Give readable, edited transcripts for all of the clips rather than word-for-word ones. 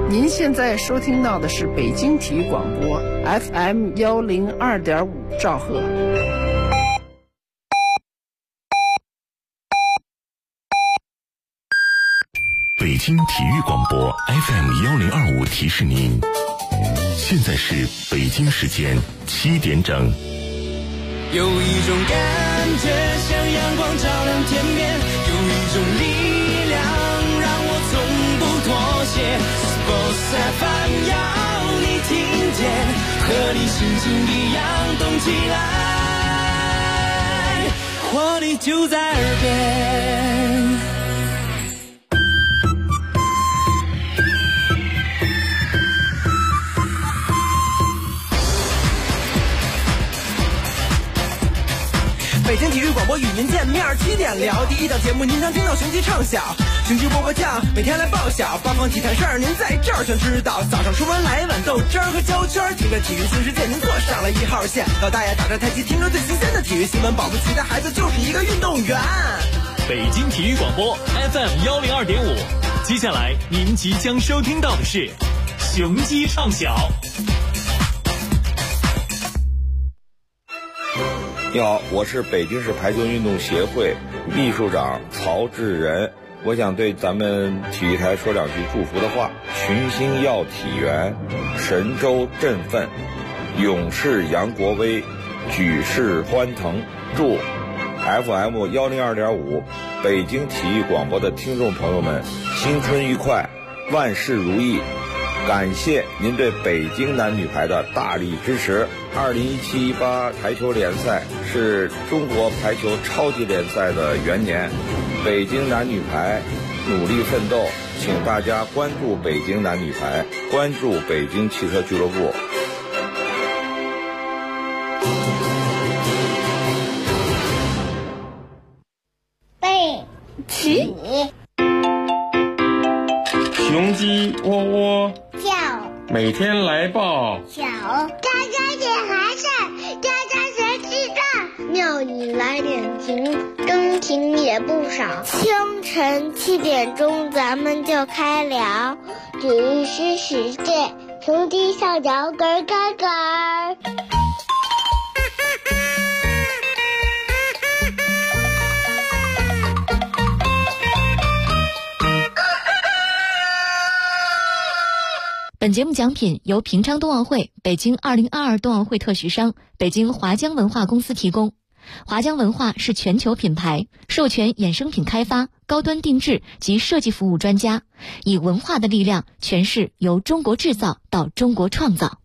您现在收听到的是北京体育广播 FM 102.5兆赫。 北京体育广播 FM 1025提示您，现在是北京时间7点整。 有一种感觉像阳光照亮天边，有一种力量让我从不妥协。Sports FM 要你听见，和你心情一样动起来，活力就在耳边。 北京体育广播与您见面，7点聊第一档节目，您常听到雄鸡唱响，雄鸡播播酱，每天来报晓，八方体坛事儿您在这儿全知道。早上出门来碗豆汁儿和焦圈，听着体育新世界，您坐上了1号线。老大爷打着太极，听着最新鲜的体育新闻，保不齐的孩子就是一个运动员。 北京体育广播 FM 102.5，接下来您即将收听到的是雄鸡唱晓。 你好，我是北京市排球运动协会秘书长曹志仁，我想对咱们体育台说2句祝福的话：群星耀体元，神州振奋，勇士扬国威，举世欢腾。祝 FM 102.5北京体育广播的听众朋友们新春愉快，万事如意。感谢您对北京男女排的大力支持。2017-18排球联赛是中国排球超级联赛的元年，北京男女排努力奋斗，请大家关注北京男女排，关注北京汽车俱乐部。 北体雄鸡窝窝叫， 每天来报小喳喳点孩子，喳喳学记账，妙语来点情，真情也不少。清晨7点钟，咱们就开聊，体育新世界，雄鸡上脚咯咯咯。 本节目奖品由平昌冬奥会、北京2022冬奥会特许商北京华江文化公司提供。华江文化是全球品牌，授权衍生品开发、高端定制及设计服务专家，以文化的力量诠释由中国制造到中国创造。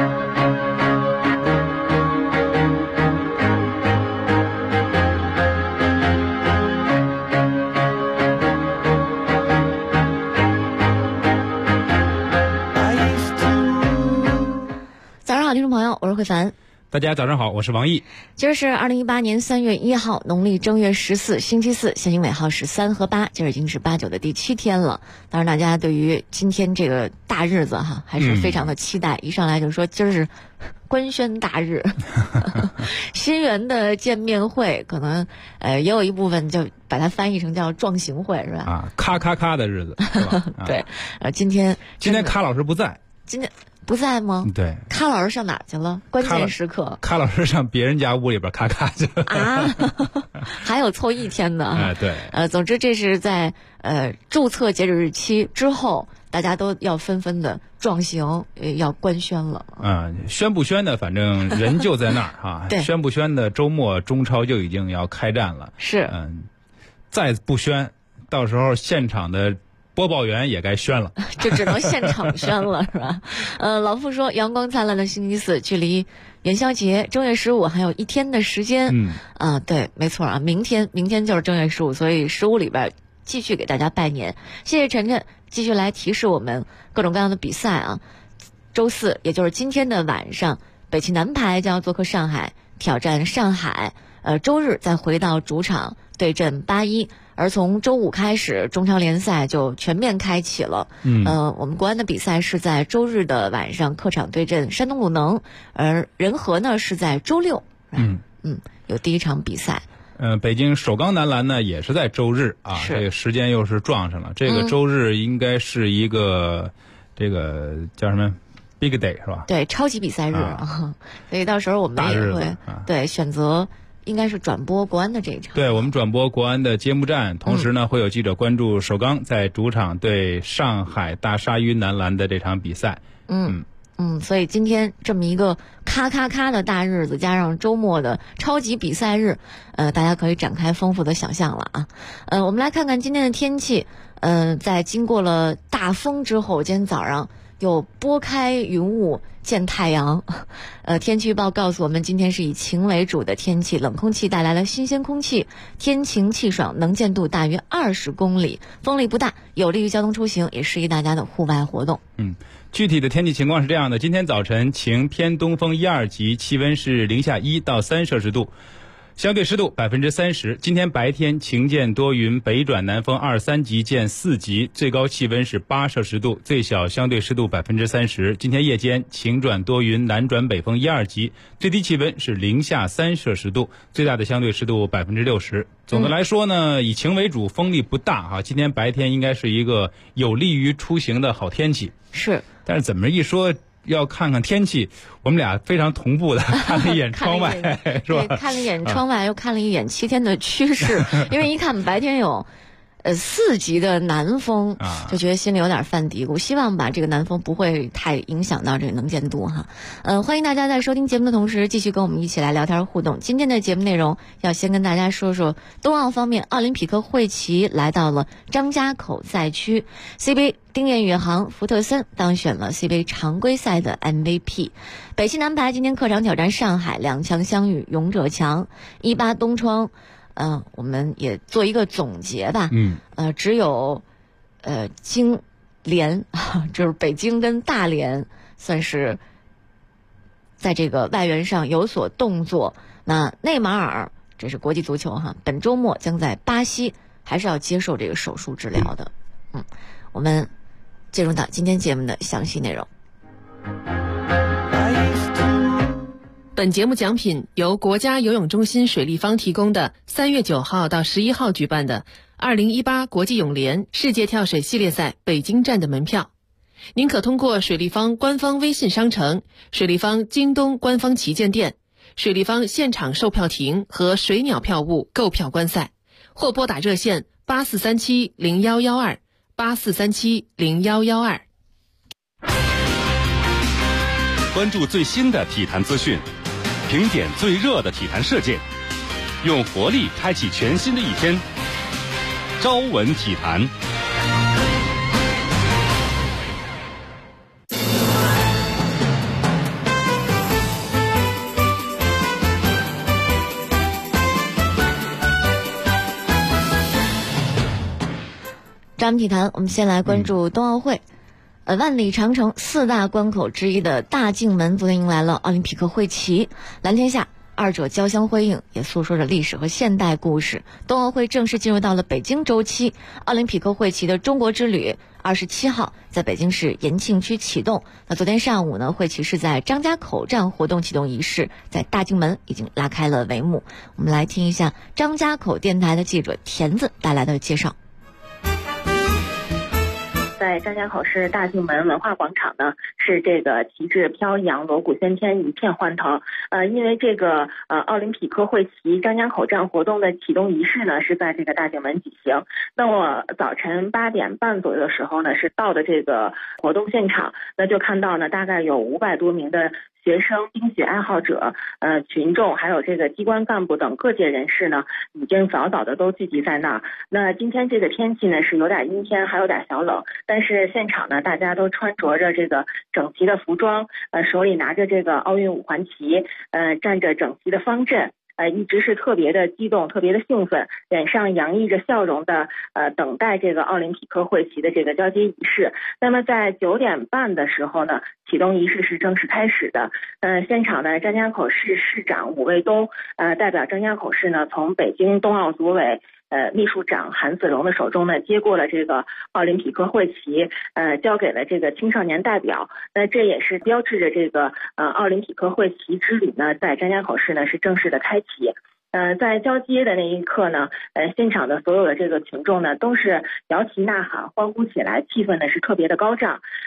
听众朋友，我是慧凡。 大家早上好，我是王毅。 今儿是2018年3月1号，农历正月14，星期四，现行尾号是3和8，今儿已经是8、9的第7天了。当然，大家对于今天这个大日子还是非常的期待。一上来就说今儿是官宣大日，新源的见面会，可能也有一部分就把它翻译成叫壮行会，是吧？ 啊，咔咔咔的日子，是吧？ 对，今天咔老师不在， 今天。不在吗？ 对， 咔老师上哪去了？关键时刻， 咔老师上别人家屋里边咔咔去了啊，还有凑1天呢。 对， 总之这是在注册截止日期之后，大家都要纷纷的壮行，要官宣了。 宣不宣的，反正人就在那儿哈。 对， 宣不宣的，周末中超就已经要开战了。 是， 再不宣，到时候现场的播报员也该宣了， 就只能现场宣了，是吧？老傅说，阳光灿烂的星期四，距离元宵节正月15还有1天的时间。对，没错啊，明天就是正月15，所以15里边继续给大家拜年。谢谢晨晨继续来提示我们各种各样的比赛啊。周四，也就是今天的晚上，北汽男排将要做客上海挑战上海，周日再回到主场对阵81。而从周5开始，中超联赛就全面开启了。我们国安的比赛是在周日的晚上客场对阵山东鲁能，而人和呢是在周六。有第一场比赛。 北京首钢男篮呢也是在周日啊，这个时间又是撞上了。这个周日应该是一个这个叫什么 Big Day 是吧？ 对，超级比赛日所以到时候我们也会对选择应该是转播国安的这一场。 对，我们转播国安的揭幕战，同时呢会有记者关注首钢在主场对上海大鲨鱼男篮的这场比赛。 所以今天这么一个咔咔咔的大日子，加上周末的超级比赛日，大家可以展开丰富的想象了啊。我们来看看今天的天气。在经过了大风之后，今天早上又拨开云雾见太阳。天气预报告诉我们，今天是以晴为主的天气，冷空气带来了新鲜空气，天晴气爽，能见度大约20公里，风力不大，有利于交通出行，也适宜大家的户外活动。 具体的天气情况是这样的：今天早晨晴，偏东风1、2级，气温是零下1到3摄氏度，相对湿度30%。今天白天晴见多云，北转南风2、3级见4级，最高气温是8摄氏度，最小相对湿度30%。今天夜间晴转多云，南转北风1、2级，最低气温是零下3摄氏度，最大的相对湿度60%。总的来说呢，以晴为主，风力不大今天白天应该是一个有利于出行的好天气。 是， 但是怎么一说要看看天气，我们俩非常同步的看了一眼窗外是吧？ 对，看了一眼窗外，又看了一眼7天的趋势，因为一看白天有4级的南风，就觉得心里有点犯嘀咕，希望吧这个南风不会太影响到这个能见度哈。欢迎大家在收听节目的同时继续跟我们一起来聊天互动。今天的节目内容要先跟大家说说冬奥方面，奥林匹克会旗来到了张家口赛区， CBA 丁彦雨航、福特森当选了 CBA 常规赛的 MVP。 北汽男排今天客场挑战上海，两强相遇，勇者强。18冬窗我们也做一个总结吧。只有京联就是北京跟大连算是在这个外援上有所动作。那内马尔，这是国际足球本周末将在巴西还是要接受这个手术治疗的。我们进入到今天节目的详细内容。 本节目奖品由国家游泳中心水立方提供的3月9号到11号举办的2018国际泳联世界跳水系列赛北京站的门票。您可通过水立方官方微信商城、水立方京东官方旗舰店、水立方现场售票亭和水鸟票务购票观赛，或拨打热线84370112 84370112。 关注最新的体坛资讯，评点最热的体坛事件，用活力开启全新的一天。朝闻体坛。 朝闻体坛，我们先来关注冬奥会。万里长城4大关口之一的大静门昨天迎来了奥林匹克会旗，蓝天下，二者交相辉映，也诉说着历史和现代故事。冬奥会正式进入到了北京周期，奥林匹克会旗的中国之旅27号在北京市延庆区启动。那昨天上午呢，会旗是在张家口站活动启动仪式在大静门已经拉开了帷幕。我们来听一下张家口电台的记者田子带来的介绍。 在张家口市大静门文化广场呢，是这个旗帜飘扬、锣鼓喧天，一片欢腾。因为这个奥林匹克会旗张家口站活动的启动仪式呢，是在这个大静门举行。那我早晨8点半左右的时候呢，是到的这个活动现场，那就看到呢，大概有500多名的学生、冰雪爱好者、群众，还有这个机关干部等各界人士呢，已经早早的都聚集在那儿。那今天这个天气呢，是有点阴天，还有点小冷，但是现场呢，大家都穿着着这个整齐的服装，手里拿着这个奥运5环旗，站着整齐的方阵。一直是特别的激动，特别的兴奋，脸上洋溢着笑容的等待这个奥林匹克会旗的这个交接仪式。那么在9点半的时候呢，启动仪式是正式开始的。现场呢，张家口市市长武卫东代表张家口市呢，从北京冬奥组委秘书长韩子荣的手中呢，接过了这个奥林匹克会旗，交给了这个青少年代表。那这也是标志着这个奥林匹克会旗之旅呢，在张家口市呢是正式的开启。在交接的那一刻呢，现场的所有的这个群众呢，都是摇旗呐喊，欢呼起来，气氛呢是特别的高涨。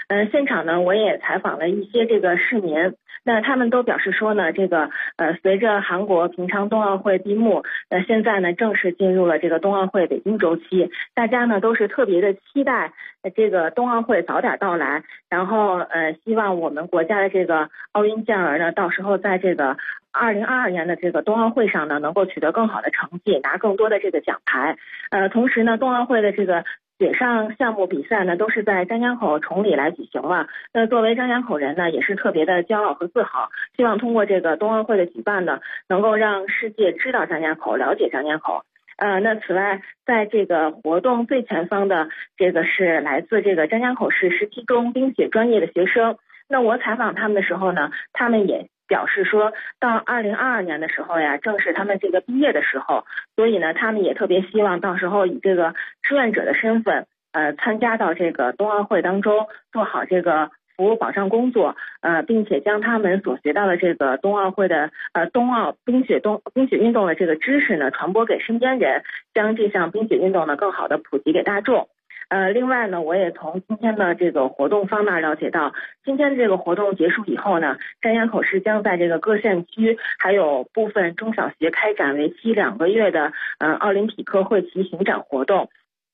现场呢我也采访了一些这个市民，那他们都表示说呢，这个随着韩国平昌冬奥会闭幕，现在呢正式进入了这个冬奥会北京周期，大家呢都是特别的期待这个冬奥会早点到来，然后希望我们国家的这个奥运健儿呢，到时候在这个2022年的这个冬奥会上呢，能够取得更好的成绩，拿更多的这个奖牌。同时呢，冬奥会的这个雪上项目比赛呢，都是在张家口崇礼来举行了。那作为张家口人呢，也是特别的骄傲和自豪，希望通过这个冬奥会的举办呢，能够让世界知道张家口，了解张家口。那此外，在这个活动最前方的这个是来自这个张家口市17中冰雪专业的学生。那我采访他们的时候呢，他们也表示说，到2022年的时候呀，正是他们这个毕业的时候，所以呢，他们也特别希望到时候以这个志愿者的身份，参加到这个冬奥会当中，做好这个服务保障工作，并且将他们所学到的这个冬奥会的冬奥冰雪运动的这个知识呢，传播给身边人，将这项冰雪运动呢更好的普及给大众。另外呢，我也从今天的这个活动方面了解到，今天的这个活动结束以后呢，张家口市将在这个各县区还有部分中小学开展为期2个月的奥林匹克会旗巡展活动。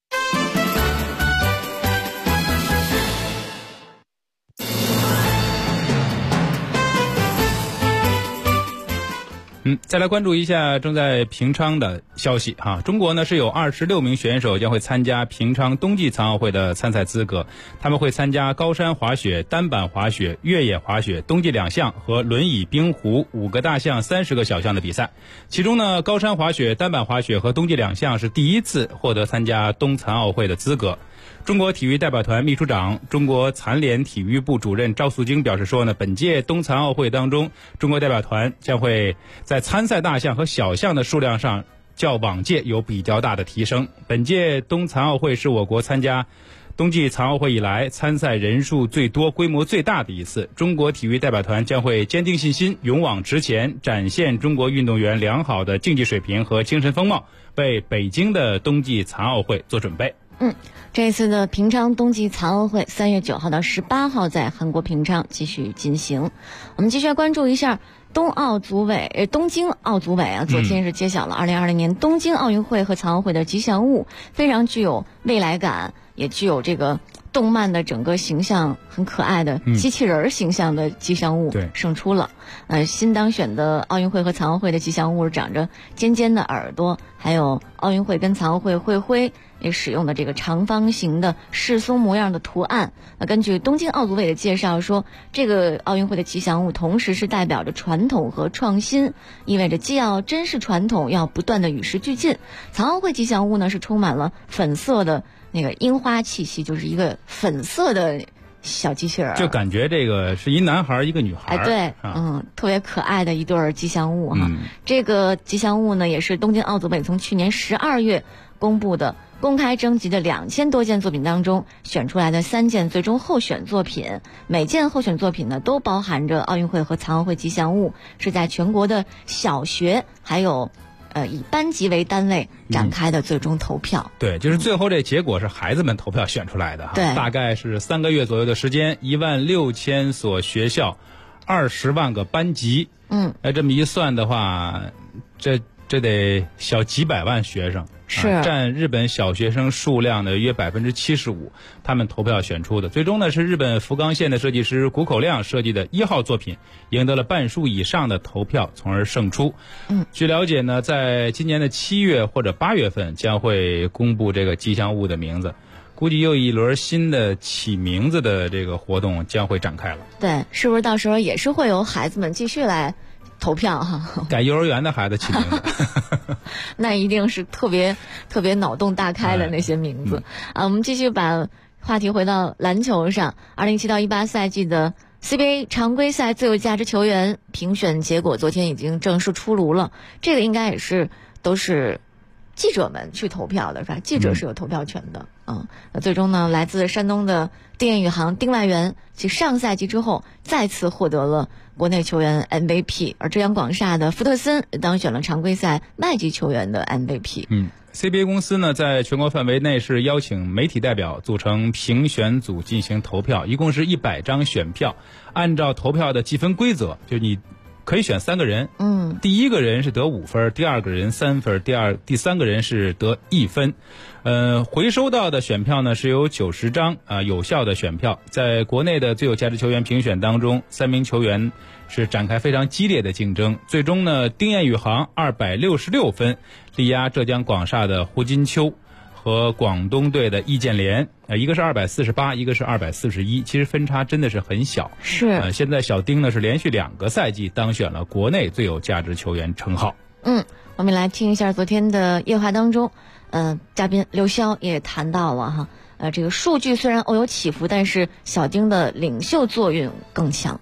再来关注一下正在平昌的消息哈。中国呢是有26名选手将会参加平昌冬季残奥会的参赛资格，他们会参加高山滑雪、单板滑雪、越野滑雪、冬季2项和轮椅冰壶5个大项30个小项的比赛。其中呢，高山滑雪、单板滑雪和冬季2项是第一次获得参加冬残奥会的资格。中国体育代表团秘书长、中国残联体育部主任赵素京表示说呢，本届冬残奥会当中，中国代表团将会在参赛大项和小项的数量上较往届有比较大的提升。本届冬残奥会是我国参加冬季残奥会以来参赛人数最多、规模最大的一次。中国体育代表团将会坚定信心，勇往直前，展现中国运动员良好的竞技水平和精神风貌，为北京的冬季残奥会做准备。 这一次的平昌冬季残奥会3月9号到18号在韩国平昌继续进行。我们继续关注一下东京奥组委啊，昨天是揭晓了2020年东京奥运会和残奥会的吉祥物，非常具有未来感，也具有这个动漫的整个形象，很可爱的机器人形象的吉祥物胜出了。新当选的奥运会和残奥会的吉祥物是长着尖尖的耳朵，还有奥运会跟残奥会会徽也使用的这个长方形的柿松模样的图案。根据东京奥组委的介绍说，这个奥运会的吉祥物同时是代表着传统和创新，意味着既要珍视传统，要不断的与时俱进。残奥会吉祥物呢是充满了粉色的那个樱花气息，就是一个粉色的小机器人， 就感觉这个是一男孩一个女孩。 对，特别可爱的一对吉祥物哈。这个吉祥物呢也是东京奥组委从去年12月公布的公开征集的2000多件作品当中选出来的3件最终候选作品，每件候选作品呢都包含着奥运会和残奥会吉祥物，是在全国的小学还有以班级为单位展开的最终投票。 对，就是最后这结果是孩子们投票选出来的， 对， 大概是3个月左右的时间，16000所学校，20万个班级。这么一算的话，这得小几百万学生， 是占日本小学生数量的约75%，他们投票选出的。最终呢，是日本福冈县的设计师谷口亮设计的1号作品赢得了半数以上的投票，从而胜出。据了解呢，在今年的7月或者8月份将会公布这个吉祥物的名字，估计又一轮新的起名字的这个活动将会展开了。 对，是不是到时候也是会有孩子们继续来投票哈？ 改幼儿园的孩子起名字那一定是特别脑洞大开的那些名字。我们继续把话题回到篮球上。2017到18赛季的 CBA 常规赛最有价值球员评选结果昨天已经正式出炉了，这个应该也是都是记者们去投票的，是吧？记者是有投票权的。 啊。最终呢，来自山东的丁彦雨航丁外援，其上赛季之后再次获得了国内球员 MVP， 而浙江广厦的福特森当选了常规赛外籍球员的 MVP。 CBA 公司呢，在全国范围内是邀请媒体代表组成评选组进行投票，一共是100张选票，按照投票的计分规则，就你可以选3个人，第一个人是得5分，第二个人3分，第三个人是得1分。回收到的选票呢是有90张有效的选票。在国内的最有价值球员评选当中，3名球员是展开非常激烈的竞争，最终呢，丁彦雨航266分力压浙江广厦的胡金秋和广东队的易建联，一个是248，一个是241，其实分差真的是很小。 是现在小丁呢是连续2个赛季当选了国内最有价值球员称号。 我们来听一下昨天的夜话当中，嘉宾刘潇也谈到了哈，这个数据虽然偶有起伏，但是小丁的领袖作用更强。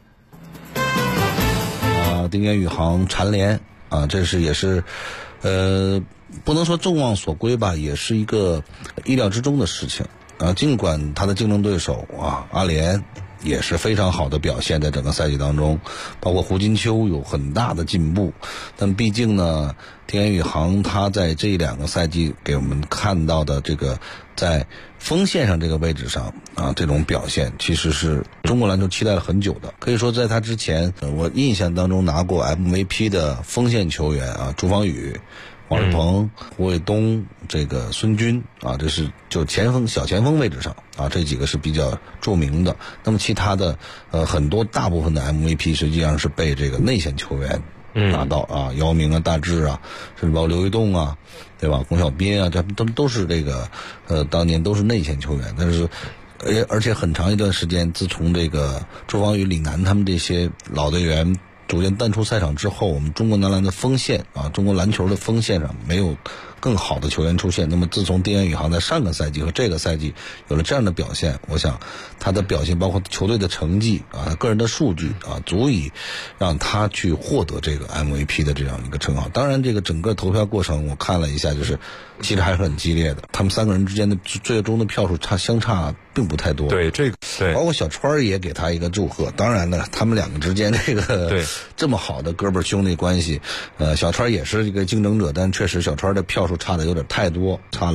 丁彦雨航蝉联这是也是不能说众望所归吧，也是一个意料之中的事情尽管他的竞争对手阿联也是非常好的表现，在整个赛季当中，包括胡金秋有很大的进步，但毕竟呢，丁彦雨航他在这2个赛季给我们看到的这个在锋线上这个位置上这种表现，其实是中国篮球期待了很久的。可以说在他之前，我印象当中拿过 MVP 的锋线球员朱芳雨、王仕鹏、胡卫东、这个孙军这是就前锋小前锋位置上这几个是比较著名的。那么其他的很多大部分的 MVP 实际上是被这个内线球员拿到姚明大志甚至包括刘玉栋对吧？龚小斌这都是这个当年都是内线球员，但是而且很长一段时间，自从这个朱芳雨、李楠他们这些老队员逐渐淡出赛场之后，我们中国男篮的锋线中国篮球的锋线上没有更好的球员出现。那么自从丁彦雨航在上个赛季和这个赛季有了这样的表现，我想他的表现包括球队的成绩他个人的数据足以让他去获得这个 MVP 的这样一个称号。当然这个整个投票过程我看了一下，就是其实还是很激烈的，他们3个人之间的最终的票数相差并不太多。 对，这个对， 包括小川也给他一个祝贺。当然呢，他们2个之间这个这么好的哥们兄弟关系，小川也是一个竞争者，但确实小川的票数差的有点太多，差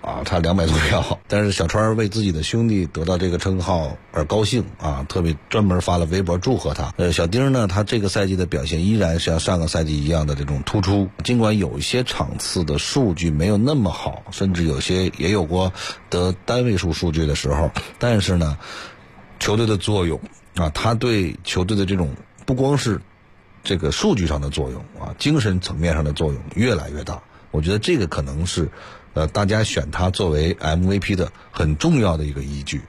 200多票。但是小川为自己的兄弟得到这个称号而高兴特别专门发了微博祝贺他。小丁呢，他这个赛季的表现依然是像上个赛季一样的这种突出，尽管有一些场次的数据没有那么好，甚至有些也有过得单位数数据的时候，但是呢，球队的作用他对球队的这种不光是这个数据上的作用精神层面上的作用越来越大。我觉得这个可能是大家选他作为 MVP 的很重要的一个依据。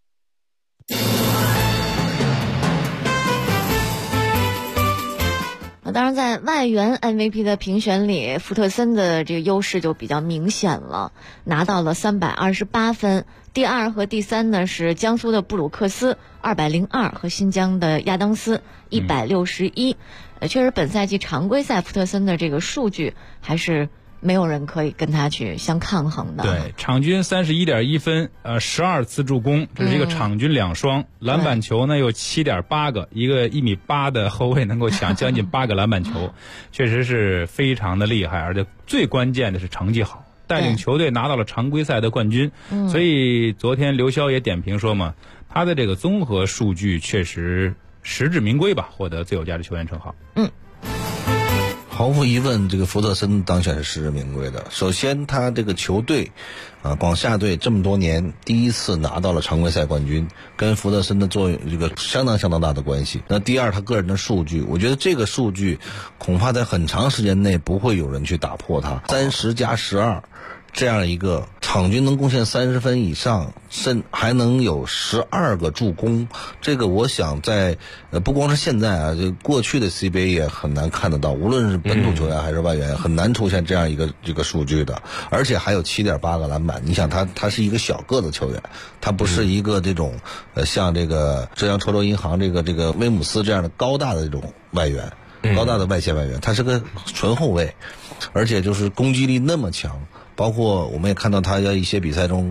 当然在外援 MVP 的评选里，福特森的这个优势就比较明显了，拿到了328分。第2和第3呢是江苏的布鲁克斯202和新疆的亚当斯161。确实本赛季常规赛福特森的这个数据还是没有人可以跟他去相抗衡的。 对，场均31.1分，12次助攻，这是一个场均2双。篮板球呢有7.8个，一个1.8米的后卫能够抢将近8个篮板球，确实是非常的厉害，而且最关键的是成绩好，带领球队拿到了常规赛的冠军。所以昨天刘潇也点评说嘛，他的这个综合数据确实实至名归吧，获得最有价值球员称号。 毫无疑问，这个福特森当选是实至名归的。首先他这个球队广厦队这么多年第一次拿到了常规赛冠军，跟福特森的作用这个相当大的关系。那第2，他个人的数据，我觉得这个数据恐怕在很长时间内不会有人去打破它，30+12这样一个场均能贡献30分以上，甚还能有12个助攻，这个我想在不光是现在就过去的 CBA 也很难看得到，无论是本土球员还是外援，很难出现这样一个数据的。而且还有7.8个篮板，你想他是一个小个子球员，他不是一个这种像这个浙江稠州银行这个威姆斯这样的高大的这种外援，高大的外线外援，他是个纯后卫，而且就是攻击力那么强。包括我们也看到他在一些比赛中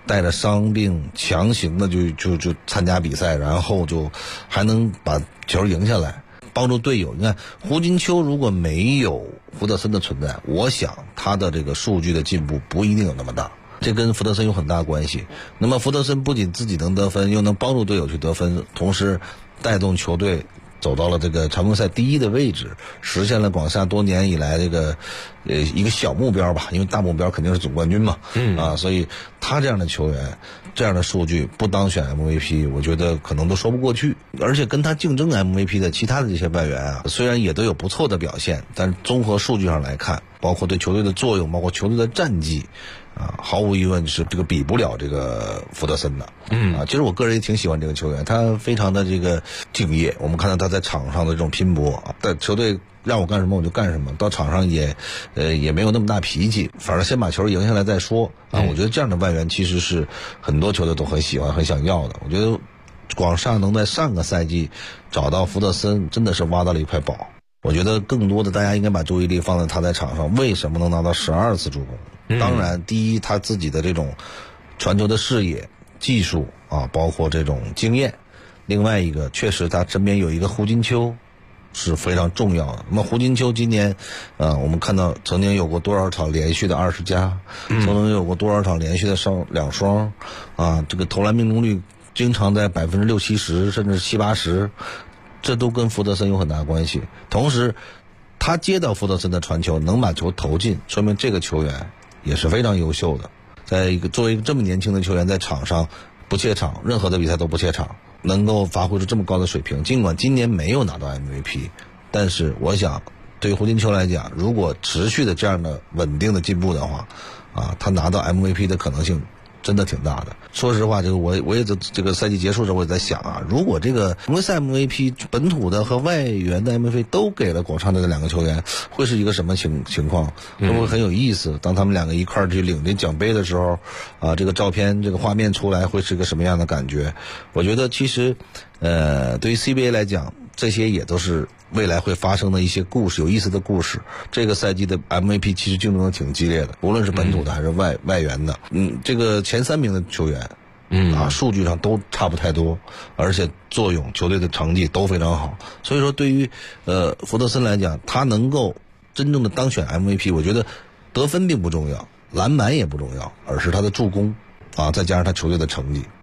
带着伤病强行的就参加比赛，然后就还能把球赢下来，帮助队友。你看胡金秋如果没有福德森的存在，我想他的这个数据的进步不一定有那么大，这跟福德森有很大关系。那么福德森不仅自己能得分，又能帮助队友去得分，同时带动球队走到了这个常规赛第1的位置，实现了广厦多年以来这个一个小目标吧，因为大目标肯定是总冠军嘛。所以他这样的球员，这样的数据不当选 MVP， 我觉得可能都说不过去。而且跟他竞争 MVP 的其他的这些外援啊，虽然也都有不错的表现，但是综合数据上来看，包括对球队的作用，包括球队的战绩毫无疑问是这个比不了这个福德森的。其实我个人也挺喜欢这个球员，他非常的这个敬业，我们看到他在场上的这种拼搏在球队让我干什么我就干什么，到场上也没有那么大脾气，反正先把球赢下来再说我觉得这样的外援其实是很多球队都很喜欢很想要的。我觉得广厦能在上个赛季找到福德森，真的是挖到了一块宝。我觉得更多的大家应该把注意力放在他在场上为什么能拿到12次助攻。当然第一，他自己的这种传球的视野技术包括这种经验，另外一个确实他身边有一个胡金秋是非常重要的。那么胡金秋今年我们看到曾经有过多少场连续的20加，曾经有过多少场连续的上2双这个投篮命中率经常在60-70%甚至70-80%，这都跟福德森有很大关系。同时他接到福德森的传球能把球投进，说明这个球员也是非常优秀的。作为一个这么年轻的球员，在场上不怯场，任何的比赛都不怯场，能够发挥出这么高的水平，尽管今年没有拿到 MVP， 但是我想对于胡金秋来讲，如果持续的这样的稳定的进步的话他拿到 MVP 的可能性真的挺大的。说实话，这个我也这个赛季结束的时候我也在想如果这个常规赛 MVP 本土的和外援的 MVP 都给了广厦的2个球员，会是一个什么情况？会不会很有意思？当他们2个一块儿去领这奖杯的时候这个照片这个画面出来会是个什么样的感觉？我觉得其实对于 CBA 来讲，这些也都是未来会发生的一些故事，有意思的故事。这个赛季的 MVP 其实竞争的挺激烈的，无论是本土的还是外援的。这个前3名的球员数据上都差不太多，而且作用球队的成绩都非常好。所以说对于福德森来讲，他能够真正的当选 MVP， 我觉得得分并不重要，篮板也不重要，而是他的助攻再加上他球队的成绩。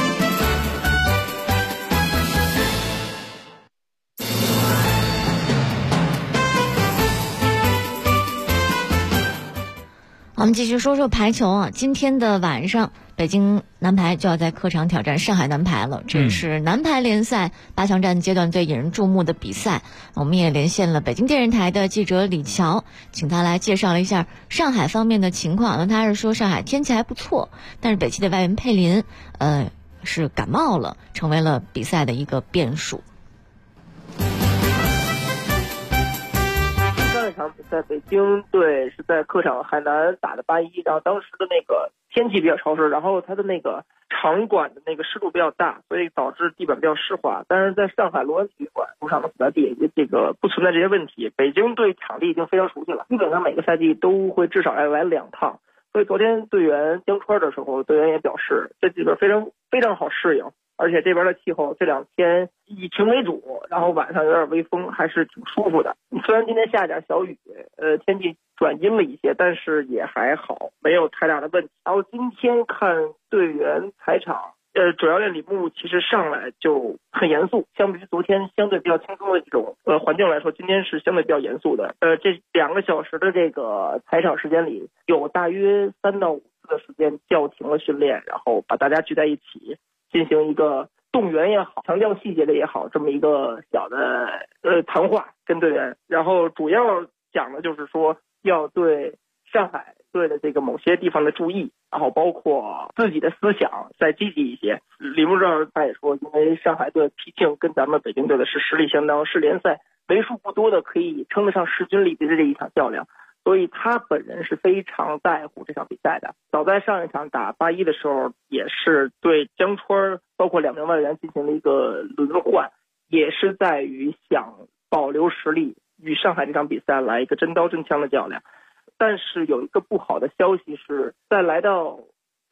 我们继续说说排球今天的晚上，北京男排就要在客场挑战上海男排了。这是男排联赛8强战阶段最引人注目的比赛。我们也连线了北京电视台的记者李乔，请他来介绍了一下上海方面的情况。那他是说上海天气还不错，但是北汽的外援佩林是感冒了，成为了比赛的一个变数。 上一场比赛北京队是在客场海南打的8-1，然后当时的那个天气比较潮湿，然后它的那个场馆的那个湿度比较大，所以导致地板比较湿滑。但是在上海罗安体育馆主场的所在地，这个不存在这些问题。北京对场地已经非常熟悉了，基本上每个赛季都会至少要来2趟。所以昨天队员江川的时候，队员也表示这里边非常好适应，而且这边的气候这2天以晴为主，然后晚上有点微风，还是挺舒服的。虽然今天下点小雨，天气转阴了一些，但是也还好，没有太大的问题。然后今天看队员踩场，主教练李牧其实上来就很严肃，相比于昨天相对比较轻松的这种环境来说，今天是相对比较严肃的。这2个小时的这个踩场时间里，有大约3到5次的时间叫停了训练，然后把大家聚在一起，进行一个动员也好，强调细节的也好，这么一个小的谈话跟队员，然后主要讲的就是说要对上海队的这个某些地方的注意，然后包括自己的思想再积极一些。李牧这他也说，因为上海队毕竟跟咱们北京队的是实力相当，是联赛为数不多的可以称得上势均力敌的这一场较量，所以他本人是非常在乎这场比赛的。早在上一场打8-1的时候，也是对江川包括2名外援进行了一个轮换，也是在于想保留实力，与上海这场比赛来一个真刀真枪的较量。但是有一个不好的消息是，在来到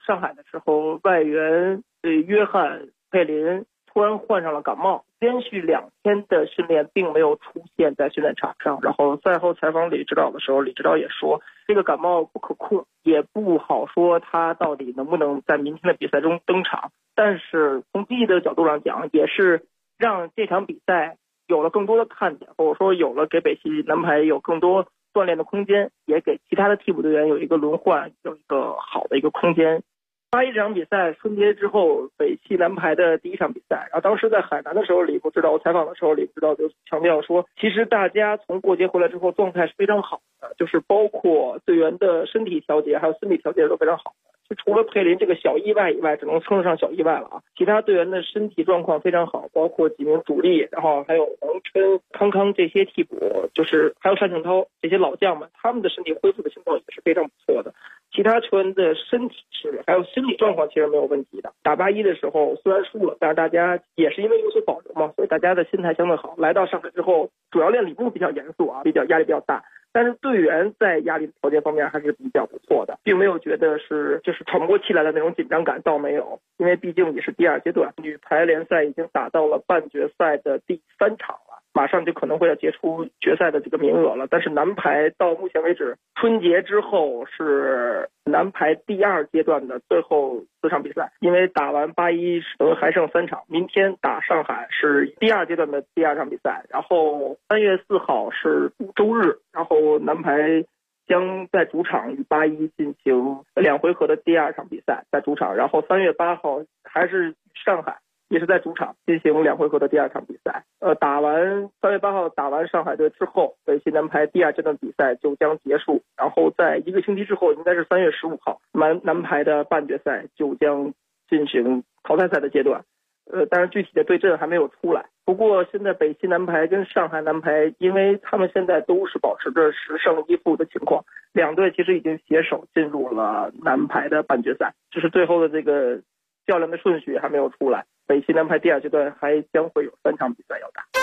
上海的时候，外援约翰佩林突然患上了感冒，连续2天的训练并没有出现在训练场上。然后赛后采访李指导的时候，李指导也说，这个感冒不可控，也不好说他到底能不能在明天的比赛中登场。但是从积极的角度上讲，也是让这场比赛有了更多的看点，或者说有了给北系男排有更多锻炼的空间，也给其他的替补队员有一个轮换，有一个好的一个空间。81这场比赛春节之后北系男排的第一场比赛，然后当时在海南的时候，李部指导采访的时候，李部指导就强调说，其实大家从过节回来之后状态是非常好的，就是包括队员的身体调节还有心理调节都非常好的。就除了佩林这个小意外以外，只能称得上小意外了啊。其他队员的身体状况非常好，包括几名主力，然后还有王琛、康康这些替补，就是还有单胜涛这些老将们，他们的身体恢复的情况也是非常不错的。其他球员的身体还有心理状况其实没有问题的。打81的时候虽然输了，但是大家也是因为有所保留嘛，所以大家的心态相对好。来到上海之后，主要练李部比较严肃啊，压力比较大。但是队员在压力调节方面还是比较不错的，并没有觉得就是喘不过气来的那种紧张感，倒没有。因为毕竟也是第2阶段，女排联赛已经打到了半决赛的第3场了，马上就可能会要结出决赛的这个名额了。但是男排到目前为止，春节之后是男排第2阶段的最后4场比赛，因为打完81还剩3场，明天打上海是第2阶段的第2场比赛，然后3月4号是周日，然后男排将在主场与81进行2回合的第2场比赛，在主场，然后3月8号还是上海，也是在主场进行2回合的第2场比赛。打完3月8号打完上海队之后，北系男排第2阶段比赛就将结束，然后在1个星期之后，应该是3月15号，男排的半决赛就将进行淘汰赛的阶段。当然具体的对阵还没有出来。不过现在北系男排跟上海男排，因为他们现在都是保持着10胜1负的情况，两队其实已经携手进入了男排的半决赛，只是最后的这个较量的顺序还没有出来。北系男排第2阶段还将会有3场比赛要打。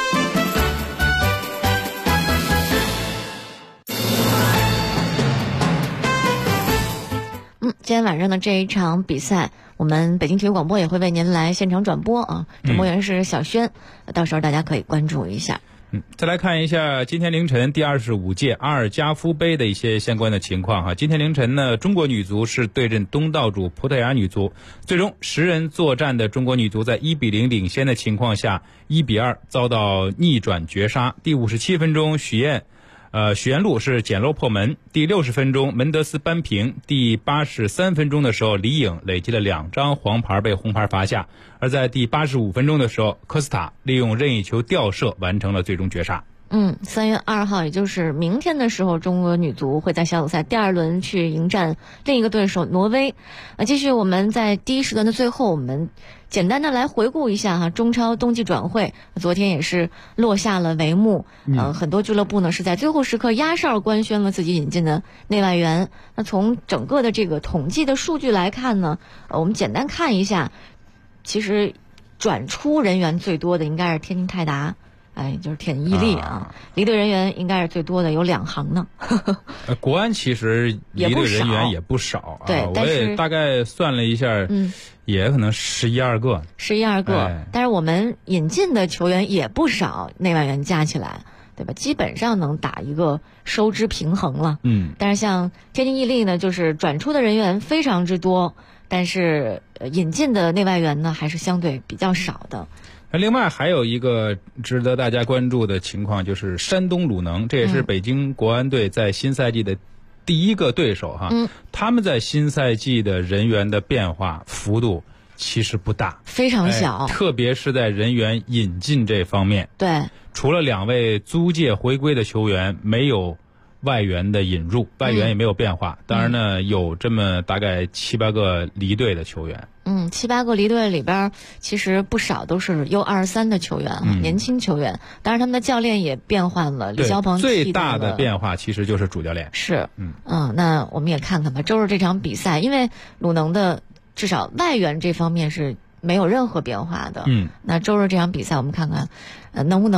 今天晚上的这一场比赛，我们北京体育广播也会为您来现场转播啊，转播员是小轩，到时候大家可以关注一下。 再来看一下今天凌晨第25届阿尔加夫杯的一些相关的情况哈。今天凌晨呢，中国女足是对阵东道主葡萄牙女足，最终10人作战的中国女足在1-0领先的情况下，1-2遭到逆转绝杀。第57分钟，许彦路是捡漏破门，第60分钟门德斯扳平，第83分钟的时候李颖累积了2张黄牌被红牌罚下，而在第85分钟的时候科斯塔利用任意球吊射完成了最终绝杀。 3月2号，也就是明天的时候，中国女足会在小组赛第2轮去迎战另一个对手挪威。继续我们在第一时段的最后，我们简单的来回顾一下哈，中超冬季转会昨天也是落下了帷幕。很多俱乐部呢是在最后时刻压哨官宣了自己引进的内外援。那从整个的这个统计的数据来看呢，我们简单看一下，其实转出人员最多的应该是天津泰达。就是天津伊利啊，离队人员应该是最多的，有2行呢。 国安其实离队人员也不少啊， 对， 我也大概算了一下，也可能11-12个。 11-12个，但是我们引进的球员也不少，内外援加起来，对吧？基本上能打一个收支平衡了。但是像天津伊利呢，就是转出的人员非常之多，但是引进的内外援呢还是相对比较少的。 另外还有一个值得大家关注的情况，就是山东鲁能，这也是北京国安队在新赛季的第一个对手哈。他们在新赛季的人员的变化幅度其实不大， 非常小， 特别是在人员引进这方面。 对， 除了2位租借回归的球员，没有外援的引入，外援也没有变化。当然呢，有这么大概7-8个离队的球员。 7-8个离队里边，其实不少都是U23的球员年轻球员。当然，他们的教练也变换了，李霄鹏最大的变化其实就是主教练。 是，那我们也看看吧。周日这场比赛，因为鲁能的至少外援这方面是没有任何变化的。那周日这场比赛，我们看看，能不能